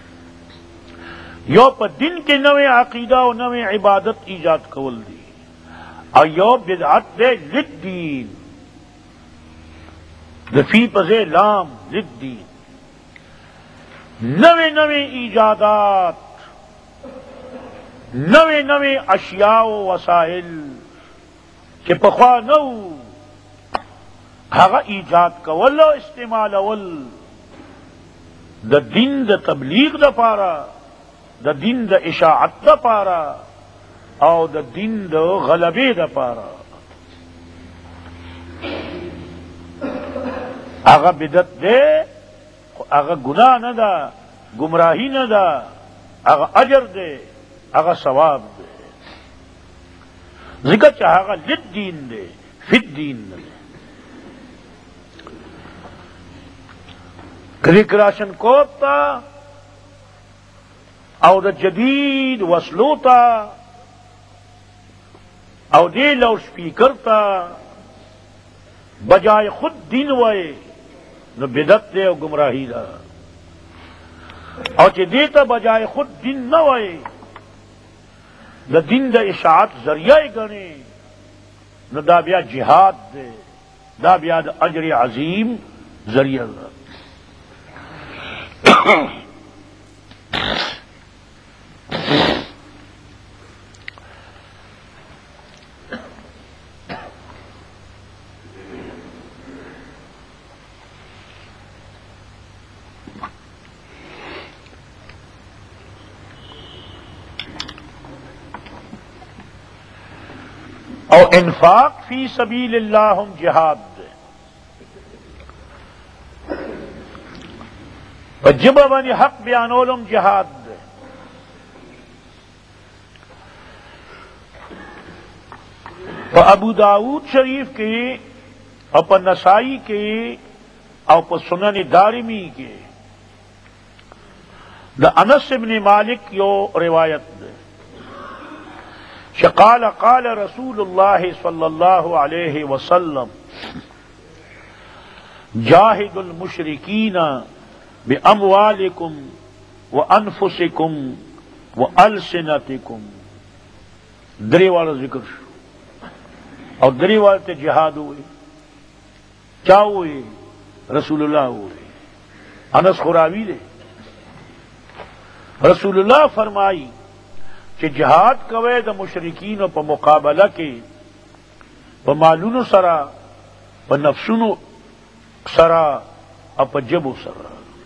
یو پا دن کے نوے عقیدہ و نوے عبادت ایجاد کول دی اور یو بدعت دے للدین دفی پزے لام للدین نوے نوے ایجادات نوے نوے اشیاء و وسائل کہ پخوا نو ہاگا ایجاد کول و استعمال اول دا دین دا تبلیغ دا پارا دا دین دا اشاعت دا پارا او دا دین دا غلبے دا پارا آگا بدت دے آگا گناہ نہ دا گمراہی نہ دا آگا اجر دے آگا ثواب دے ذکر چاہا لد دین دے فی الدین دے کلیک راشن کوتا او دا جدید وصلوتا او دے لاؤڈ اسپیکر تا بجائے خود دین وائے نو بدعت دے او گمراہی دا او چے دیتا بجائے خود دین نہ وائے دا دین دا اشاعت ذریعہ گنے نو دا بیا جہاد دے دا بیا دا اجر عظیم ذریعہ دا اور انفاق فی سبیل اللہ ہم جہاد دے جب بنی حق بیانولم جہاد دے ابو داود شریف کے اور نسائی کے اور سنن دارمی کے دا انس بن مالک یو روایت دے قال قال رسول اللہ صلی اللہ علیہ وسلم جاہد المشرکین باموالکم وانفسکم والسنتکم دری والا ذکر شو اور دری والے جہاد ہوئے کیا ہوئے رسول اللہ ہوئے انس خراوی دے رسول اللہ فرمائی کہ جہاد کوے دا مشرکین پا مقابلہ کے پا مالون سرا پا نفسون سرا اور پا جبو سرا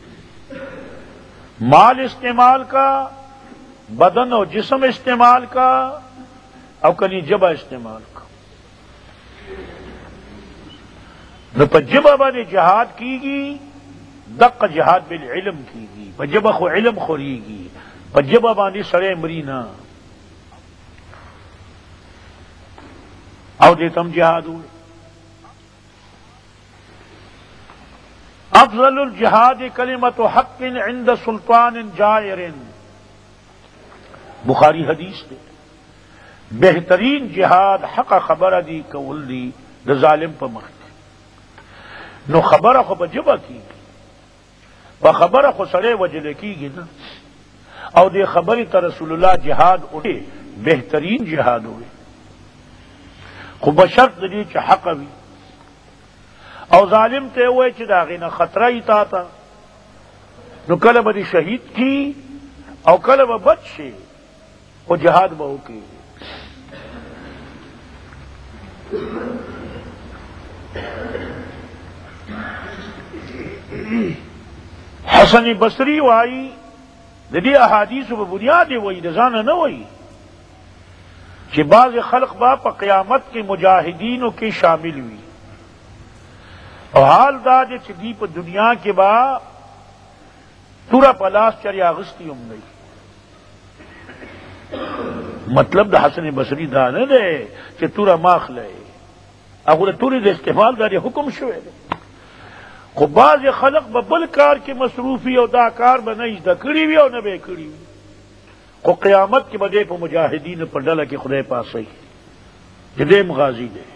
مال استعمال کا بدن اور جسم استعمال کا اور کنی جبہ استعمال کا نو پا جبہ بانے جہاد کی گی دق جہاد بالعلم کی گی پا جبہ خو علم خوری گی پا جبہ بانے سڑے مرینا او دیتم جہاد ہوئے افضل الجہاد کلمت حق عند سلطان جائر بخاری حدیث دے بہترین جہاد حق خبر دی کول دی دا ظالم پا مخت نو خبر خو بجبہ کی گی با خبر خو سڑے وجلے کی گی نا او دے خبری تا رسول اللہ جہاد اٹھے بہترین جہاد ہوئے خو بشرط دی چې حق وي او ظالم ته وای چې دا غینه خطره ای تا تا نو کله به شهید کی او کله به بچ شي او جهاد به وکړي. حسن بصری وائی د دې احادیثو په بنیاد وایي د ځانه نه وایي چې بعض خلق با په قیامت کې مجاهدینو کې شامل وي او حال دا چې دی په دنیا کې با توره پلاس چریا غستی هم نه. مطلب د حسن بصری دا نه دی چې توره ماخله هغه د تورې د استعمال دا حکم شوی دی خو بعض خلق به بل کار کې مصروفي او دا کار به نه زده کړي وي او نه به کړي وي خو قیامت کې به په مجاهدین په ډله کې خدای پاسي چې دې غازی دی.